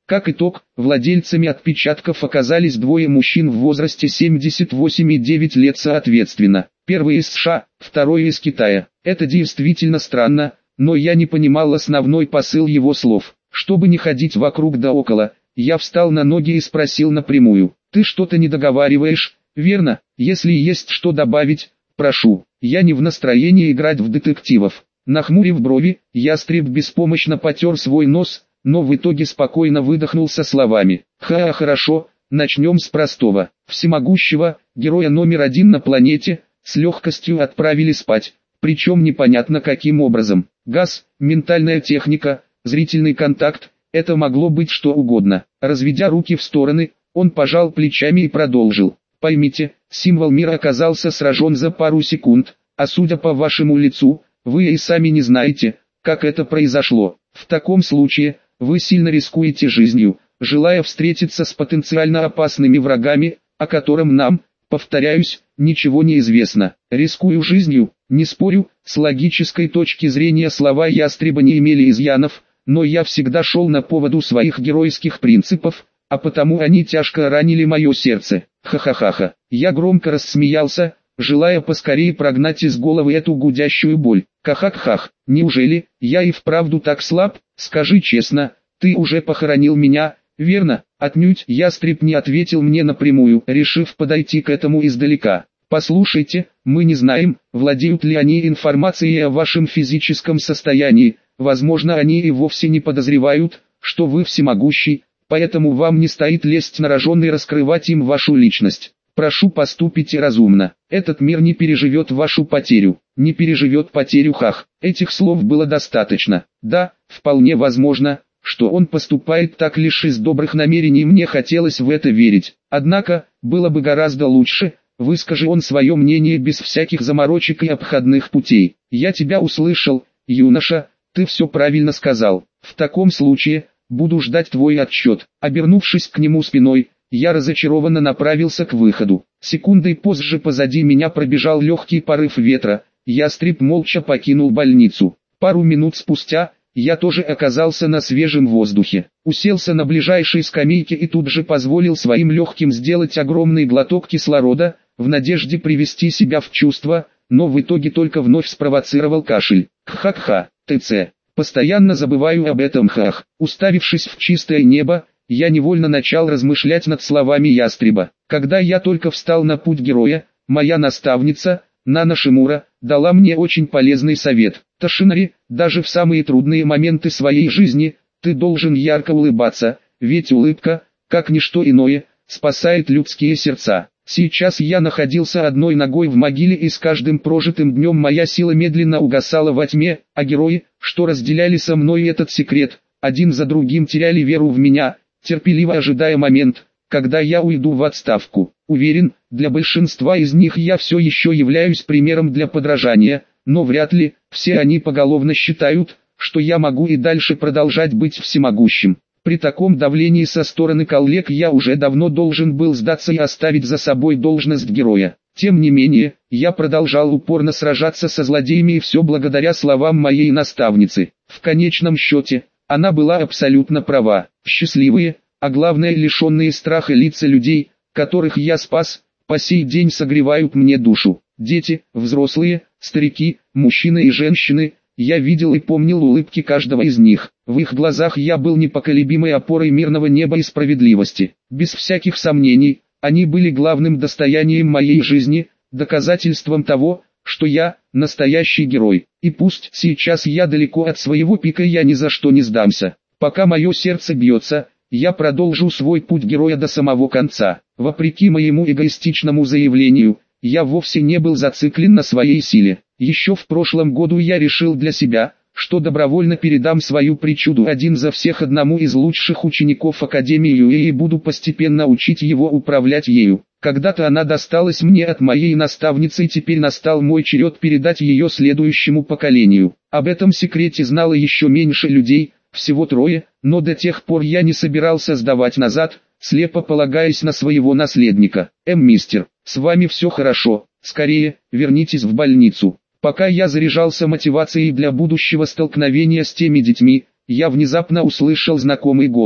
Как итог, владельцами отпечатков оказались двое мужчин в возрасте семьдесят восемь и девять лет соответственно. Первый из США, второй из Китая. Это действительно странно, но я не понимал основной посыл его слов. Чтобы не ходить вокруг да около, я встал на ноги и спросил напрямую: «Ты что-то не договариваешь, верно? Если есть что добавить, прошу». Я не в настроении играть в детективов. Нахмурив брови, ястреб беспомощно потер свой нос, но в итоге спокойно выдохнул со словами: «Ха, хорошо, начнем с простого. Всемогущего, героя номер один на планете, с легкостью отправили спать, причем непонятно каким образом. Газ, ментальная техника, зрительный контакт, это могло быть что угодно». Разведя руки в стороны, он пожал плечами и продолжил: «Поймите, символ мира оказался сражен за пару секунд, а судя по вашему лицу, вы и сами не знаете, как это произошло. В таком случае, вы сильно рискуете жизнью, желая встретиться с потенциально опасными врагами, о котором нам, повторяюсь, ничего не известно. Рискую жизнью, не спорю, с логической точки зрения слова ястреба не имели изъянов, но я всегда шел на поводу своих геройских принципов, а потому они тяжко ранили мое сердце. Ха-ха-ха-ха». Я громко рассмеялся, желая поскорее прогнать из головы эту гудящую боль. «Кахак-хах, неужели я и вправду так слаб? Скажи честно, ты уже похоронил меня, верно?» Отнюдь. Ястреб не ответил мне напрямую, решив подойти к этому издалека. «Послушайте, мы не знаем, владеют ли они информацией о вашем физическом состоянии, возможно они и вовсе не подозревают, что вы всемогущий, поэтому вам не стоит лезть на рожон и раскрывать им вашу личность. Прошу, поступите разумно. Этот мир не переживет вашу потерю, не переживет потерю Хах». Этих слов было достаточно. Да, вполне возможно, что он поступает так лишь из добрых намерений, мне хотелось в это верить. Однако, было бы гораздо лучше, выскажи он свое мнение без всяких заморочек и обходных путей. «Я тебя услышал, юноша, ты все правильно сказал. В таком случае, буду ждать твой отчет». Обернувшись к нему спиной, я разочарованно направился к выходу. Секундой позже позади меня пробежал легкий порыв ветра, ястреб молча покинул больницу. Пару минут спустя, я тоже оказался на свежем воздухе. Уселся на ближайшей скамейке и тут же позволил своим легким сделать огромный глоток кислорода, в надежде привести себя в чувство, но в итоге только вновь спровоцировал кашель. Кха-кха, ТЦ. Постоянно забываю об этом, хах. Уставившись в чистое небо, я невольно начал размышлять над словами ястреба. Когда я только встал на путь героя, моя наставница, Нана Шимура, дала мне очень полезный совет. «Тошинари, даже в самые трудные моменты своей жизни, ты должен ярко улыбаться, ведь улыбка, как ничто иное, спасает людские сердца». Сейчас я находился одной ногой в могиле, и с каждым прожитым днем моя сила медленно угасала во тьме, а герои, что разделяли со мной этот секрет, один за другим теряли веру в меня, терпеливо ожидая момент, когда я уйду в отставку. Уверен, для большинства из них я все еще являюсь примером для подражания, но вряд ли все они поголовно считают, что я могу и дальше продолжать быть всемогущим. При таком давлении со стороны коллег я уже давно должен был сдаться и оставить за собой должность героя. Тем не менее, я продолжал упорно сражаться со злодеями, и все благодаря словам моей наставницы. В конечном счете, она была абсолютно права. Счастливые, а главное лишенные страха лица людей, которых я спас, по сей день согревают мне душу. Дети, взрослые, старики, мужчины и женщины, я видел и помнил улыбки каждого из них. В их глазах я был непоколебимой опорой мирного неба и справедливости. Без всяких сомнений, они были главным достоянием моей жизни, доказательством того, что я – настоящий герой. И пусть сейчас я далеко от своего пика, я ни за что не сдамся. Пока мое сердце бьется, я продолжу свой путь героя до самого конца. Вопреки моему эгоистичному заявлению, я вовсе не был зациклен на своей силе. Еще в прошлом году я решил для себя, что добровольно передам свою причуду один за всех одному из лучших учеников Академии Юэ и буду постепенно учить его управлять ею. Когда-то она досталась мне от моей наставницы, и теперь настал мой черед передать ее следующему поколению. Об этом секрете знало еще меньше людей, всего трое, но до тех пор я не собирался сдавать назад, слепо полагаясь на своего наследника. «Эм, мистер, с вами все хорошо, скорее, вернитесь в больницу». Пока я заряжался мотивацией для будущего столкновения с теми детьми, я внезапно услышал знакомый голос.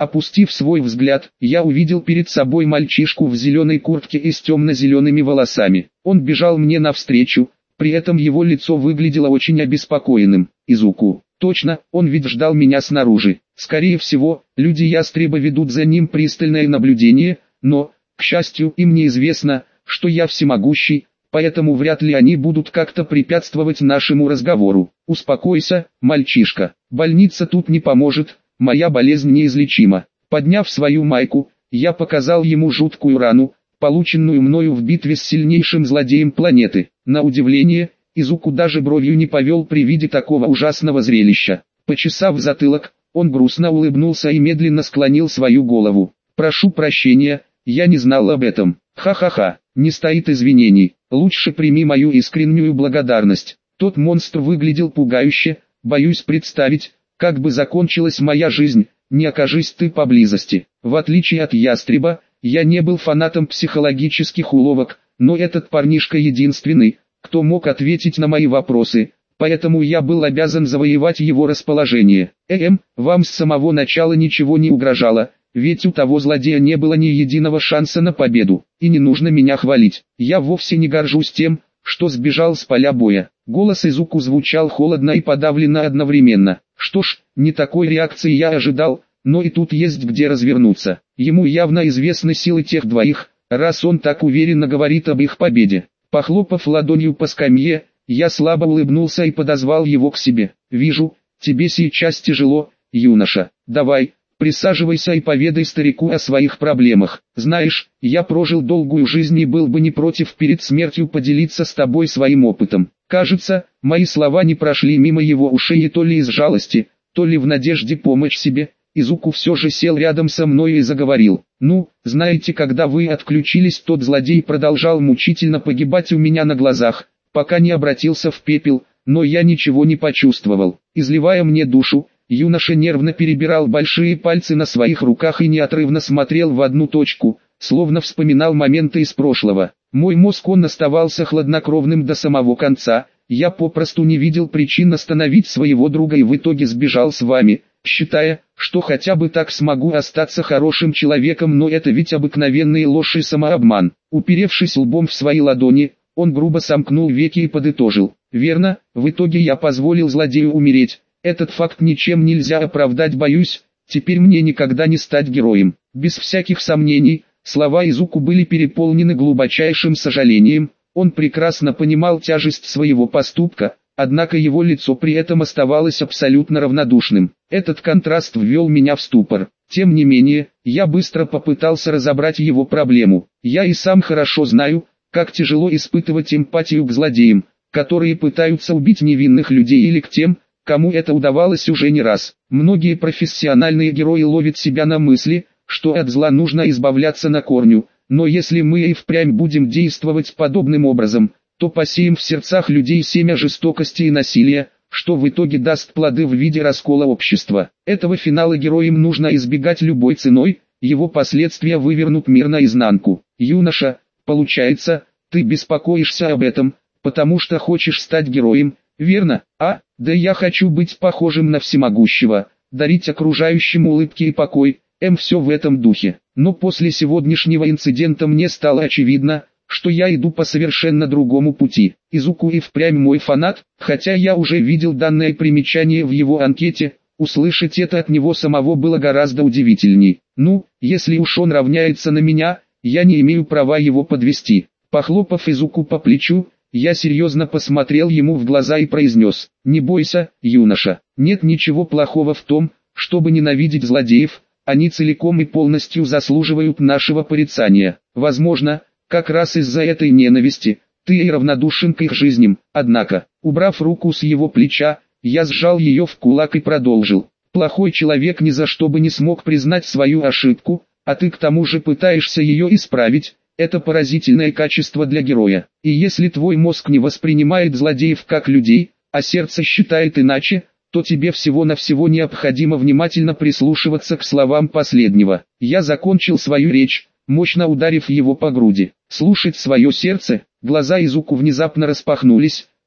Опустив свой взгляд, я увидел перед собой мальчишку в зеленой куртке и с темно-зелеными волосами. Он бежал мне навстречу, при этом его лицо выглядело очень обеспокоенным. Изуку. Точно, он ведь ждал меня снаружи. Скорее всего, люди-ястреба ведут за ним пристальное наблюдение, но, к счастью, им неизвестно, что я всемогущий, поэтому вряд ли они будут как-то препятствовать нашему разговору. Успокойся, мальчишка, больница тут не поможет, моя болезнь неизлечима. Подняв свою майку, я показал ему жуткую рану, полученную мною в битве с сильнейшим злодеем планеты. На удивление, Изуку даже бровью не повел при виде такого ужасного зрелища. Почесав затылок, он грустно улыбнулся и медленно склонил свою голову. «Прошу прощения, я не знал об этом. Ха-ха-ха, не стоит извинений, лучше прими мою искреннюю благодарность». Тот монстр выглядел пугающе, боюсь представить, как бы закончилась моя жизнь, не окажись ты поблизости. В отличие от ястреба, я не был фанатом психологических уловок, но этот парнишка единственный, кто мог ответить на мои вопросы, поэтому я был обязан завоевать его расположение. Эм, вам с самого начала ничего не угрожало, ведь у того злодея не было ни единого шанса на победу, и не нужно меня хвалить. Я вовсе не горжусь тем, что сбежал с поля боя. Голос Изуку звучал холодно и подавленно одновременно. Что ж, не такой реакции я ожидал, но и тут есть где развернуться. Ему явно известны силы тех двоих, раз он так уверенно говорит об их победе. Похлопав ладонью по скамье, я слабо улыбнулся и подозвал его к себе. «Вижу, тебе сейчас тяжело, юноша. Давай, присаживайся и поведай старику о своих проблемах. Знаешь, я прожил долгую жизнь и был бы не против перед смертью поделиться с тобой своим опытом». Кажется, мои слова не прошли мимо его ушей, и то ли из жалости, то ли в надежде помочь себе, Изуку все же сел рядом со мной и заговорил. «Ну, знаете, когда вы отключились, тот злодей продолжал мучительно погибать у меня на глазах, пока не обратился в пепел, но я ничего не почувствовал. Изливая мне душу, юноша нервно перебирал большие пальцы на своих руках и неотрывно смотрел в одну точку, словно вспоминал моменты из прошлого. Мой мозг он оставался хладнокровным до самого конца, я попросту не видел причин остановить своего друга и в итоге сбежал с вами, считая, что хотя бы так смогу остаться хорошим человеком, но это ведь обыкновенный ложь и самообман». Уперевшись лбом в свои ладони, он грубо сомкнул веки и подытожил. «Верно, в итоге я позволил злодею умереть, этот факт ничем нельзя оправдать, боюсь, теперь мне никогда не стать героем». Без всяких сомнений, слова Изуку были переполнены глубочайшим сожалением, он прекрасно понимал тяжесть своего поступка, однако его лицо при этом оставалось абсолютно равнодушным. Этот контраст ввел меня в ступор. Тем не менее, я быстро попытался разобрать его проблему. Я и сам хорошо знаю, как тяжело испытывать эмпатию к злодеям, которые пытаются убить невинных людей, или к тем, кому это удавалось уже не раз. Многие профессиональные герои ловят себя на мысли, что от зла нужно избавляться на корню, но если мы и впрямь будем действовать подобным образом, то посеем в сердцах людей семя жестокости и насилия, что в итоге даст плоды в виде раскола общества. Этого финала героям нужно избегать любой ценой, его последствия вывернут мир наизнанку. Юноша, получается, ты беспокоишься об этом, потому что хочешь стать героем, верно? А, да я хочу быть похожим на всемогущего, дарить окружающим улыбки и покой, эм все в этом духе. Но после сегодняшнего инцидента мне стало очевидно, что я иду по совершенно другому пути. Изуку и впрямь мой фанат, хотя я уже видел данное примечание в его анкете, услышать это от него самого было гораздо удивительней. Ну, если уж он равняется на меня, я не имею права его подвести. Похлопав Изуку по плечу, я серьезно посмотрел ему в глаза и произнес: «Не бойся, юноша, нет ничего плохого в том, чтобы ненавидеть злодеев, они целиком и полностью заслуживают нашего порицания. Возможно, как раз из-за этой ненависти, ты и равнодушен к их жизням». Однако, убрав руку с его плеча, я сжал ее в кулак и продолжил: «Плохой человек ни за что бы не смог признать свою ошибку, а ты к тому же пытаешься ее исправить. Это поразительное качество для героя. И если твой мозг не воспринимает злодеев как людей, а сердце считает иначе, то тебе всего-навсего необходимо внимательно прислушиваться к словам последнего». Я закончил свою речь, мощно ударив его по груди. Слушать свое сердце. Глаза Изуку внезапно распахнулись,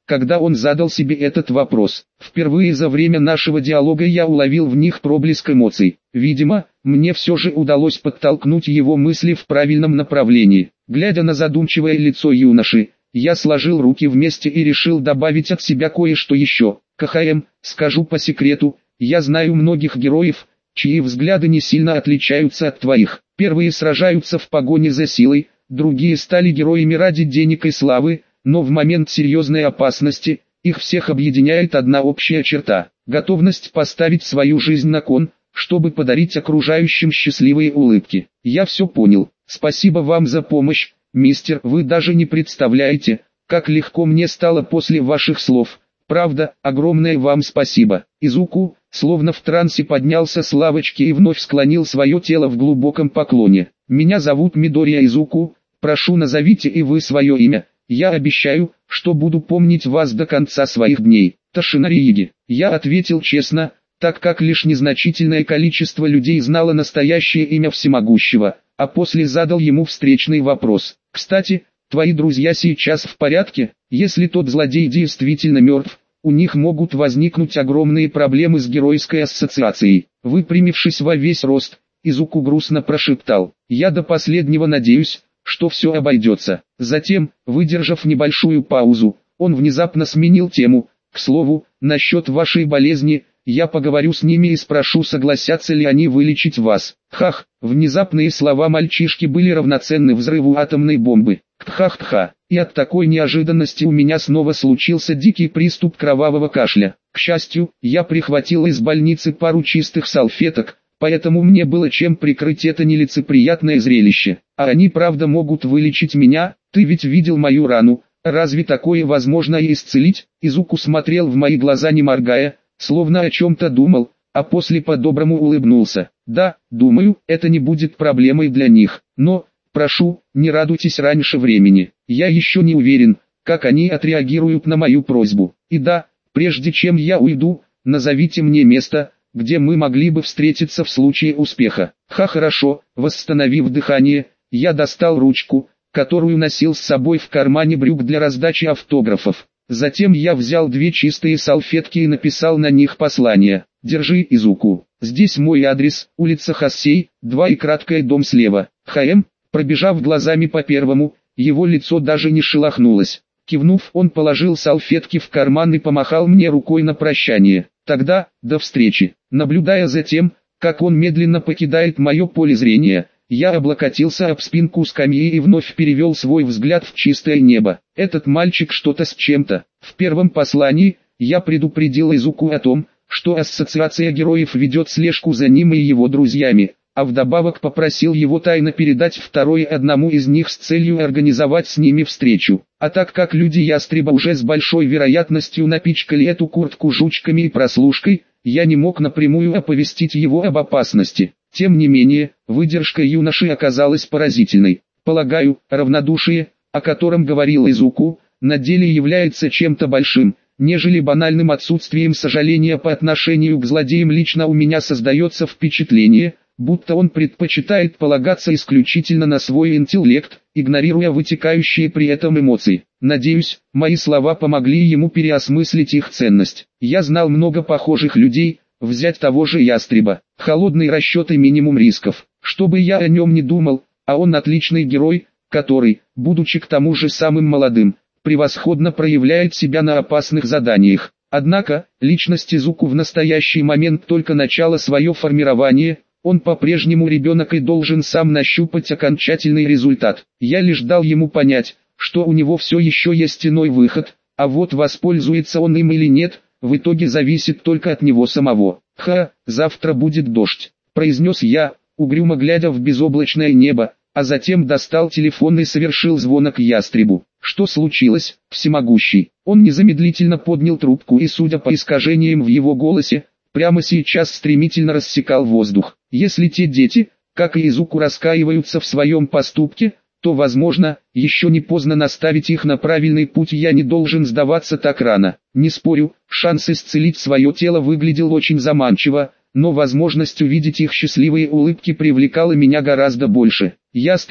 когда он задал себе этот вопрос. Впервые за время нашего диалога я уловил в них проблеск эмоций. Видимо, мне все же удалось подтолкнуть его мысли в правильном направлении. Глядя на задумчивое лицо юноши, я сложил руки вместе и решил добавить от себя кое-что еще. КХМ, скажу по секрету, я знаю многих героев, чьи взгляды не сильно отличаются от твоих. Первые сражаются в погоне за силой, другие стали героями ради денег и славы, но в момент серьезной опасности, их всех объединяет одна общая черта – готовность поставить свою жизнь на кон, чтобы подарить окружающим счастливые улыбки. Я все понял. Спасибо вам за помощь, мистер. Вы даже не представляете, как легко мне стало после ваших слов. Правда, огромное вам спасибо. Изуку, словно в трансе, поднялся с лавочки и вновь склонил свое тело в глубоком поклоне. Меня зовут Мидория Изуку, прошу, назовите и вы свое имя. Я обещаю, что буду помнить вас до конца своих дней. Тошинарииги. Я ответил честно, так как лишь незначительное количество людей знало настоящее имя всемогущего, а после задал ему встречный вопрос. Кстати, твои друзья сейчас в порядке? Если тот злодей действительно мертв, у них могут возникнуть огромные проблемы с геройской ассоциацией. Выпрямившись во весь рост, Изуку грустно прошептал: я до последнего надеюсь, что все обойдется. Затем, выдержав небольшую паузу, он внезапно сменил тему. К слову, насчет вашей болезни, я поговорю с ними и спрошу, согласятся ли они вылечить вас. Хах, внезапные слова мальчишки были равноценны взрыву атомной бомбы. Кхах-кха, и от такой неожиданности у меня снова случился дикий приступ кровавого кашля. К счастью, я прихватил из больницы пару чистых салфеток, поэтому мне было чем прикрыть это нелицеприятное зрелище. А они правда могут вылечить меня? Ты ведь видел мою рану, разве такое возможно и исцелить? Изуку смотрел в мои глаза не моргая, словно о чем-то думал, а после по-доброму улыбнулся. Да, думаю, это не будет проблемой для них, но, прошу, не радуйтесь раньше времени. Я еще не уверен, как они отреагируют на мою просьбу. И да, прежде чем я уйду, назовите мне место, где мы могли бы встретиться в случае успеха. Ха, хорошо. Восстановив дыхание, я достал ручку, которую носил с собой в кармане брюк для раздачи автографов. Затем я взял две чистые салфетки и написал на них послание. Держи, Изуку. Здесь мой адрес, улица Хассей, два и краткое дом слева. ХМ, пробежав глазами по первому, его лицо даже не шелохнулось. Кивнув, он положил салфетки в карман и помахал мне рукой на прощание. Тогда, до встречи. Наблюдая за тем, как он медленно покидает мое поле зрения, я облокотился об спинку скамьи и вновь перевел свой взгляд в чистое небо. Этот мальчик что-то с чем-то. В первом послании, я предупредил Изуку о том, что ассоциация героев ведет слежку за ним и его друзьями, а вдобавок попросил его тайно передать второе одному из них с целью организовать с ними встречу. А так как люди ястреба уже с большой вероятностью напичкали эту куртку жучками и прослушкой, я не мог напрямую оповестить его об опасности. Тем не менее, выдержка юноши оказалась поразительной. Полагаю, равнодушие, о котором говорил Изуку, на деле является чем-то большим, нежели банальным отсутствием сожаления по отношению к злодеям. Лично у меня создается впечатление, будто он предпочитает полагаться исключительно на свой интеллект, игнорируя вытекающие при этом эмоции. Надеюсь, мои слова помогли ему переосмыслить их ценность. Я знал много похожих людей, взять того же ястреба. Холодный расчет и минимум рисков. Что бы я о нем не думал, а он отличный герой, который, будучи к тому же самым молодым, превосходно проявляет себя на опасных заданиях. Однако, личность Изуку в настоящий момент только начало свое формирование. Он по-прежнему ребенок и должен сам нащупать окончательный результат. Я лишь дал ему понять, что у него все еще есть иной выход, а вот воспользуется он им или нет, в итоге зависит только от него самого. «Ха, завтра будет дождь», — произнес я, угрюмо глядя в безоблачное небо, а затем достал телефон и совершил звонок ястребу. Что случилось, всемогущий? Он незамедлительно поднял трубку и, судя по искажениям в его голосе, прямо сейчас стремительно рассекал воздух. Если те дети, как и Изуку, раскаиваются в своем поступке, то, возможно, еще не поздно наставить их на правильный путь. Я не должен сдаваться так рано. Не спорю, шанс исцелить свое тело выглядел очень заманчиво, но возможность увидеть их счастливые улыбки привлекала меня гораздо больше. Ястреб,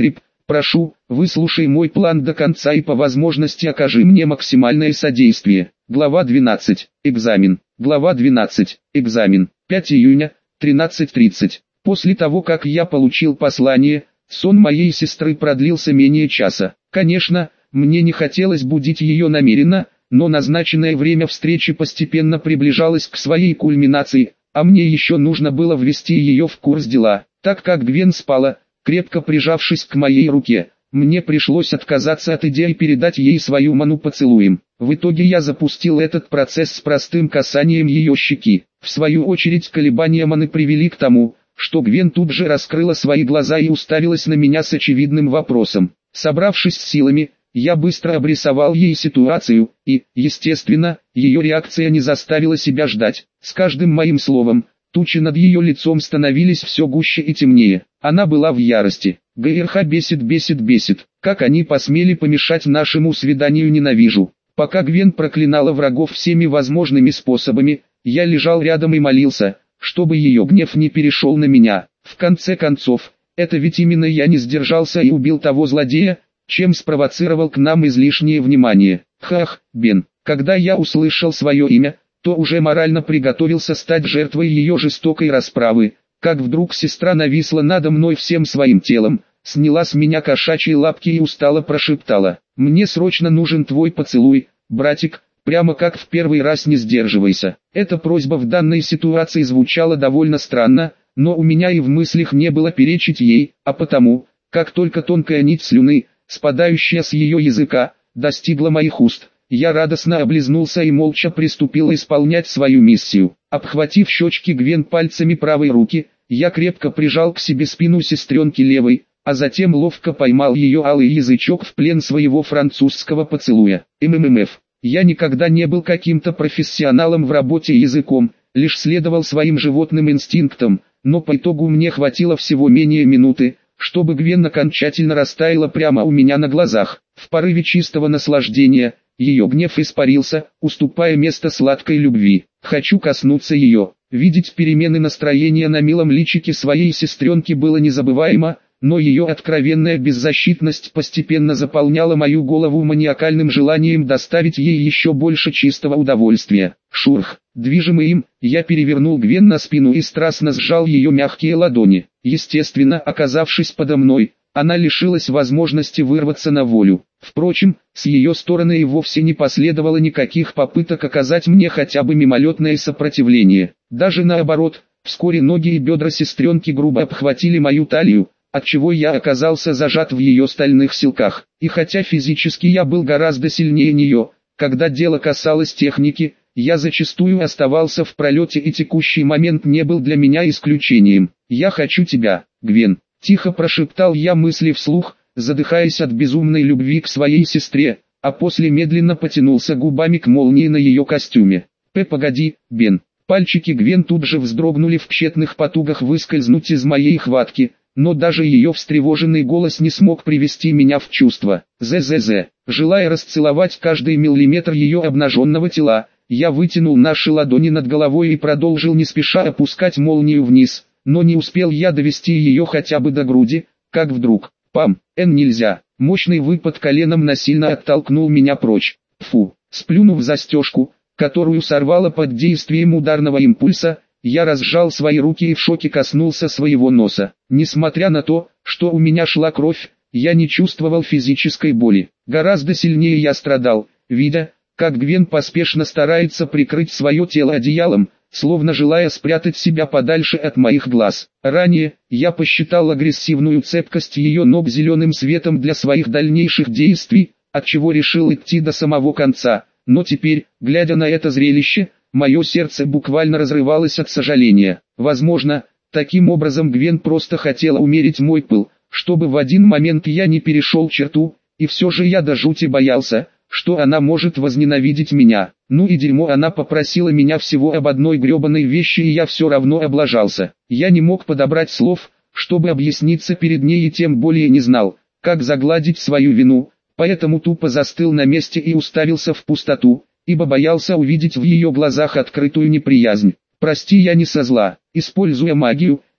Прошу, выслушай мой план до конца и по возможности окажи мне максимальное содействие. Глава двенадцать. Экзамен. Глава двенадцать. Экзамен. пятого июня, тринадцать тридцать. После того, как я получил послание, сон моей сестры продлился менее часа. Конечно, мне не хотелось будить ее намеренно, но назначенное время встречи постепенно приближалось к своей кульминации, а мне еще нужно было ввести ее в курс дела. Так как Гвен спала, крепко прижавшись к моей руке, мне пришлось отказаться от идеи передать ей свою ману поцелуем. В итоге я запустил этот процесс с простым касанием ее щеки. В свою очередь колебания маны привели к тому, что Гвен тут же раскрыла свои глаза и уставилась на меня с очевидным вопросом. Собравшись с силами, я быстро обрисовал ей ситуацию, и, естественно, ее реакция не заставила себя ждать. С каждым моим словом, тучи над ее лицом становились все гуще и темнее. Она была в ярости. ГРХ бесит, бесит, бесит. Как они посмели помешать нашему свиданию, ненавижу. Пока Гвен проклинала врагов всеми возможными способами, я лежал рядом и молился, чтобы ее гнев не перешел на меня. В конце концов, это ведь именно я не сдержался и убил того злодея, чем спровоцировал к нам излишнее внимание. Хах, Бен. Когда я услышал свое имя, то уже морально приготовился стать жертвой ее жестокой расправы, как вдруг сестра нависла надо мной всем своим телом, сняла с меня кошачьи лапки и устало прошептала: «Мне срочно нужен твой поцелуй, братик, прямо как в первый раз, не сдерживайся». Эта просьба в данной ситуации звучала довольно странно, но у меня и в мыслях не было перечить ей, а потому, как только тонкая нить слюны, спадающая с ее языка, достигла моих уст, я радостно облизнулся и молча приступил исполнять свою миссию. Обхватив щечки Гвен пальцами правой руки, я крепко прижал к себе спину сестренки левой, а затем ловко поймал ее алый язычок в плен своего французского поцелуя. МММФ. Я никогда не был каким-то профессионалом в работе языком, лишь следовал своим животным инстинктам, но по итогу мне хватило всего менее минуты, чтобы Гвен окончательно растаяла прямо у меня на глазах. В порыве чистого наслаждения, ее гнев испарился, уступая место сладкой любви. Хочу коснуться ее. Видеть перемены настроения на милом личике своей сестренки было незабываемо, но ее откровенная беззащитность постепенно заполняла мою голову маниакальным желанием доставить ей еще больше чистого удовольствия. Шурх. Движимый им, я перевернул Гвен на спину и страстно сжал ее мягкие ладони. Естественно, оказавшись подо мной, она лишилась возможности вырваться на волю. Впрочем, с ее стороны и вовсе не последовало никаких попыток оказать мне хотя бы мимолетное сопротивление. Даже наоборот, вскоре ноги и бедра сестренки грубо обхватили мою талию, отчего я оказался зажат в ее стальных силках. И хотя физически я был гораздо сильнее нее, когда дело касалось техники, я зачастую оставался в пролете, и текущий момент не был для меня исключением. «Я хочу тебя, Гвен», — тихо прошептал я мысли вслух, задыхаясь от безумной любви к своей сестре, а после медленно потянулся губами к молнии на ее костюме. «П, погоди, Бен». Пальчики Гвен тут же вздрогнули в тщетных потугах выскользнуть из моей хватки, но даже ее встревоженный голос не смог привести меня в чувство. «З-з-з». Желая расцеловать каждый миллиметр ее обнаженного тела, я вытянул наши ладони над головой и продолжил не спеша опускать молнию вниз, но не успел я довести ее хотя бы до груди, как вдруг, пам, эн нельзя, мощный выпад коленом насильно оттолкнул меня прочь. Фу, сплюнув застежку, которую сорвало под действием ударного импульса, я разжал свои руки и в шоке коснулся своего носа. Несмотря на то, что у меня шла кровь, я не чувствовал физической боли. Гораздо сильнее я страдал, видя, как Гвен поспешно старается прикрыть свое тело одеялом, словно желая спрятать себя подальше от моих глаз. Ранее, я посчитал агрессивную цепкость ее ног зеленым светом для своих дальнейших действий, отчего решил идти до самого конца, но теперь, глядя на это зрелище, мое сердце буквально разрывалось от сожаления. Возможно, таким образом Гвен просто хотела умерить мой пыл, чтобы в один момент я не перешел черту, и все же я до жути боялся, что она может возненавидеть меня. Ну и дерьмо, она попросила меня всего об одной гребаной вещи, и я все равно облажался. Я не мог подобрать слов, чтобы объясниться перед ней, и тем более не знал, как загладить свою вину, поэтому тупо застыл на месте и уставился в пустоту, ибо боялся увидеть в ее глазах открытую неприязнь. «Прости, я не со зла». Используя магию,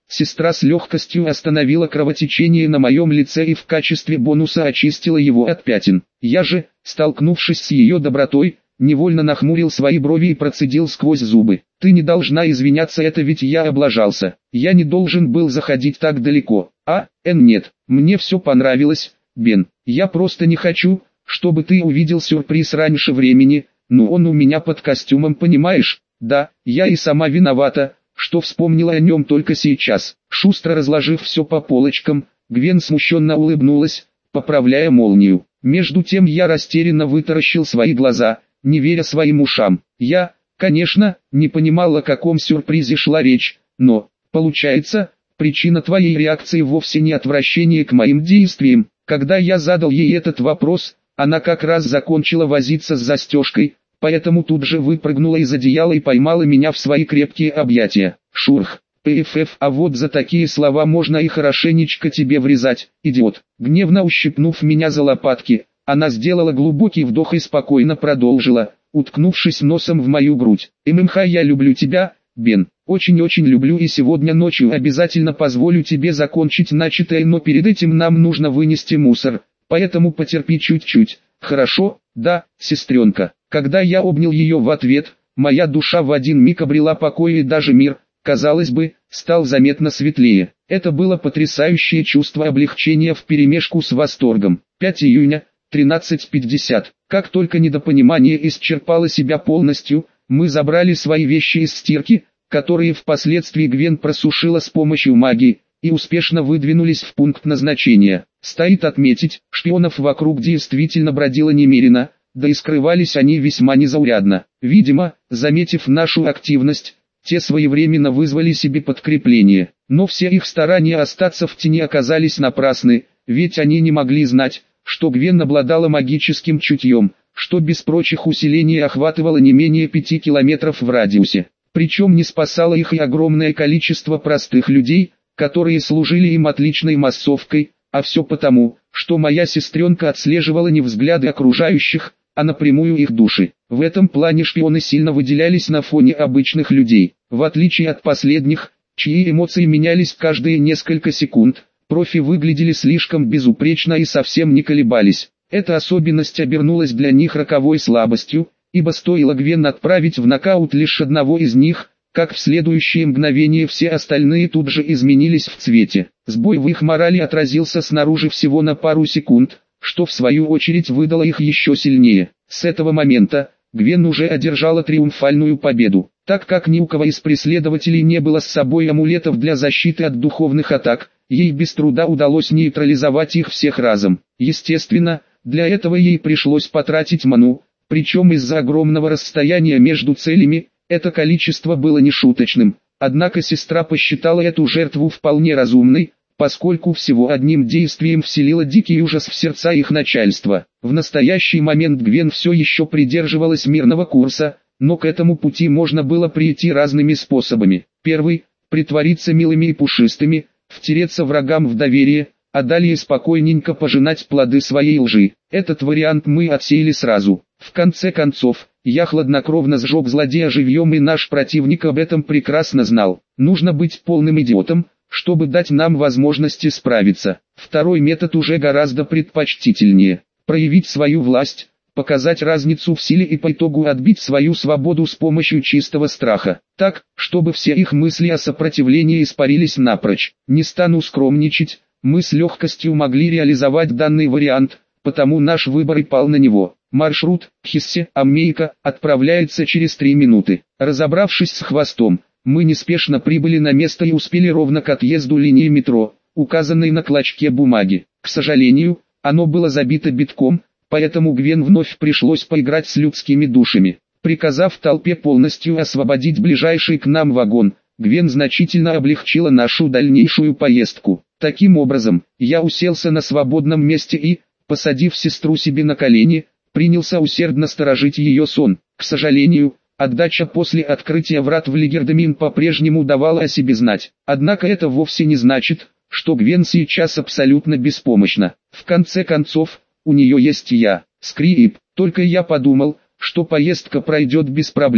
Сестра с легкостью остановила кровотечение на моем лице и в качестве бонуса очистила его от пятен. Я же, столкнувшись с ее добротой, невольно нахмурил свои брови и процедил сквозь зубы: «Ты не должна извиняться, это ведь я облажался. Я не должен был заходить так далеко. А, Эн, нет, мне все понравилось, Бен. Я просто не хочу, чтобы ты увидел сюрприз раньше времени, но он у меня под костюмом, понимаешь? Да, я и сама виновата, что вспомнила о нем только сейчас». Шустро разложив все по полочкам, Гвен смущенно улыбнулась, поправляя молнию. Между тем я растерянно вытаращил свои глаза, не веря своим ушам. Я, конечно, не понимал, о каком сюрпризе шла речь, но, получается, причина твоей реакции вовсе не отвращение к моим действиям. Когда я задал ей этот вопрос, она как раз закончила возиться с застежкой, поэтому тут же выпрыгнула из одеяла и поймала меня в свои крепкие объятия. Шурх, пф, а вот за такие слова можно и хорошенечко тебе врезать, идиот. Гневно ущипнув меня за лопатки, она сделала глубокий вдох и спокойно продолжила, уткнувшись носом в мою грудь. «ММХ, я люблю тебя, Бен, очень-очень люблю, и сегодня ночью обязательно позволю тебе закончить начатое, но перед этим нам нужно вынести мусор, поэтому потерпи чуть-чуть, хорошо?» «Да, сестренка». Когда я обнял ее в ответ, моя душа в один миг обрела покой, и даже мир, казалось бы, стал заметно светлее. Это было потрясающее чувство облегчения вперемешку с восторгом. пятого июня, тринадцать пятьдесят. Как только недопонимание исчерпало себя полностью, мы забрали свои вещи из стирки, которые впоследствии Гвен просушила с помощью магии, и успешно выдвинулись в пункт назначения. Стоит отметить, шпионов вокруг действительно бродило немерено, да и скрывались они весьма незаурядно. Видимо, заметив нашу активность, те своевременно вызвали себе подкрепление. Но все их старания остаться в тени оказались напрасны, ведь они не могли знать, что Гвен обладала магическим чутьем, что без прочих усилений охватывало не менее пяти километров в радиусе. Причем не спасало их и огромное количество простых людей, которые служили им отличной массовкой, а все потому, что моя сестренка отслеживала не взгляды окружающих, а напрямую их души. В этом плане шпионы сильно выделялись на фоне обычных людей. В отличие от последних, чьи эмоции менялись каждые несколько секунд, профи выглядели слишком безупречно и совсем не колебались. Эта особенность обернулась для них роковой слабостью, ибо стоило Гвен отправить в нокаут лишь одного из них, как в следующее мгновение все остальные тут же изменились в цвете. Сбой в их морали отразился снаружи всего на пару секунд, что в свою очередь выдало их еще сильнее. С этого момента, Гвен уже одержала триумфальную победу. Так как ни у кого из преследователей не было с собой амулетов для защиты от духовных атак, ей без труда удалось нейтрализовать их всех разом. Естественно, для этого ей пришлось потратить ману, причем из-за огромного расстояния между целями, это количество было нешуточным. Однако сестра посчитала эту жертву вполне разумной, поскольку всего одним действием вселила дикий ужас в сердца их начальства. В настоящий момент Гвен все еще придерживалась мирного курса, но к этому пути можно было прийти разными способами. Первый – притвориться милыми и пушистыми, втереться врагам в доверие, а далее спокойненько пожинать плоды своей лжи. Этот вариант мы отсеяли сразу. В конце концов, я хладнокровно сжег злодея живьем, и наш противник об этом прекрасно знал. Нужно быть полным идиотом, чтобы дать нам возможности справиться. Второй метод уже гораздо предпочтительнее. Проявить свою власть, показать разницу в силе и по итогу отбить свою свободу с помощью чистого страха. Так, чтобы все их мысли о сопротивлении испарились напрочь. Не стану скромничать, мы с легкостью могли реализовать данный вариант, потому наш выбор и пал на него. Маршрут Хиссе, Аммейка отправляется через три минуты. Разобравшись с хвостом, мы неспешно прибыли на место и успели ровно к отъезду линии метро, указанной на клочке бумаги. К сожалению, оно было забито битком, поэтому Гвен вновь пришлось поиграть с людскими душами. Приказав толпе полностью освободить ближайший к нам вагон, Гвен значительно облегчила нашу дальнейшую поездку. Таким образом, я уселся на свободном месте и, посадив сестру себе на колени, принялся усердно сторожить ее сон. К сожалению, отдача после открытия врат в Лигердемин по-прежнему давала о себе знать. Однако это вовсе не значит, что Гвен сейчас абсолютно беспомощна. В конце концов, у нее есть я. Скрип. Только я подумал, что поездка пройдет без проблем,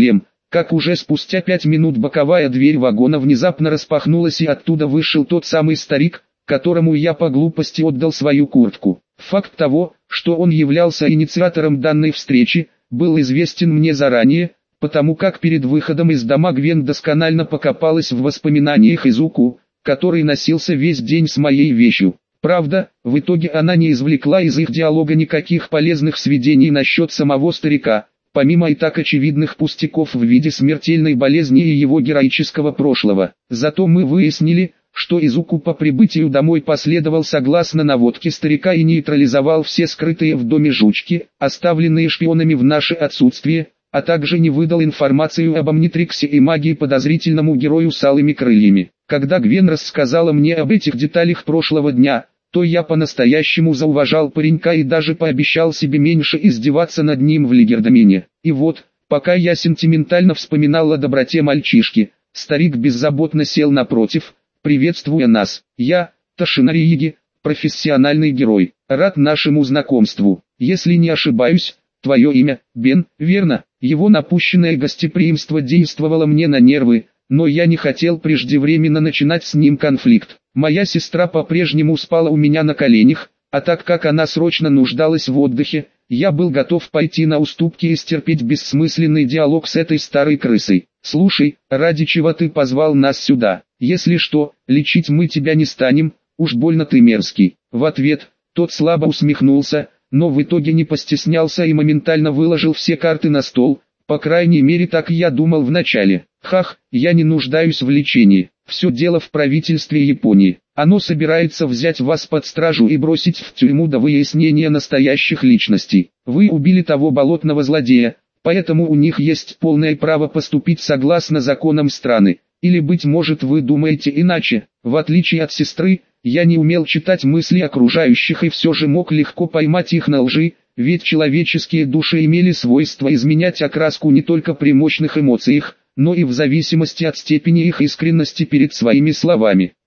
как уже спустя пять минут боковая дверь вагона внезапно распахнулась и оттуда вышел тот самый старик, которому я по глупости отдал свою куртку. Факт того, что он являлся инициатором данной встречи, был известен мне заранее, потому как перед выходом из дома Гвен досконально покопалась в воспоминаниях Изуку, который носился весь день с моей вещью. Правда, в итоге она не извлекла из их диалога никаких полезных сведений насчет самого старика, помимо и так очевидных пустяков в виде смертельной болезни и его героического прошлого. Зато мы выяснили, что Изуку по прибытию домой последовал согласно наводке старика и нейтрализовал все скрытые в доме жучки, оставленные шпионами в наше отсутствие, а также не выдал информацию об Омнитриксе и магии подозрительному герою с алыми крыльями. Когда Гвен рассказала мне об этих деталях прошлого дня, то я по-настоящему зауважал паренька и даже пообещал себе меньше издеваться над ним в Лигердомене. И вот, пока я сентиментально вспоминал о доброте мальчишки, старик беззаботно сел напротив, приветствуя нас. Я, Тошинари, профессиональный герой, рад нашему знакомству. Если не ошибаюсь, твое имя, Бен, верно? Его напущенное гостеприимство действовало мне на нервы, но я не хотел преждевременно начинать с ним конфликт. Моя сестра по-прежнему спала у меня на коленях, а так как она срочно нуждалась в отдыхе, я был готов пойти на уступки и стерпеть бессмысленный диалог с этой старой крысой. «Слушай, ради чего ты позвал нас сюда? Если что, лечить мы тебя не станем, уж больно ты мерзкий». В ответ, тот слабо усмехнулся, но в итоге не постеснялся и моментально выложил все карты на стол, по крайней мере так я думал вначале. Хах, я не нуждаюсь в лечении, все дело в правительстве Японии. Оно собирается взять вас под стражу и бросить в тюрьму до выяснения настоящих личностей. Вы убили того болотного злодея, поэтому у них есть полное право поступить согласно законам страны. Или быть может вы думаете иначе. В отличие от сестры, я не умел читать мысли окружающих и все же мог легко поймать их на лжи, ведь человеческие души имели свойство изменять окраску не только при мощных эмоциях, но и в зависимости от степени их искренности перед своими словами.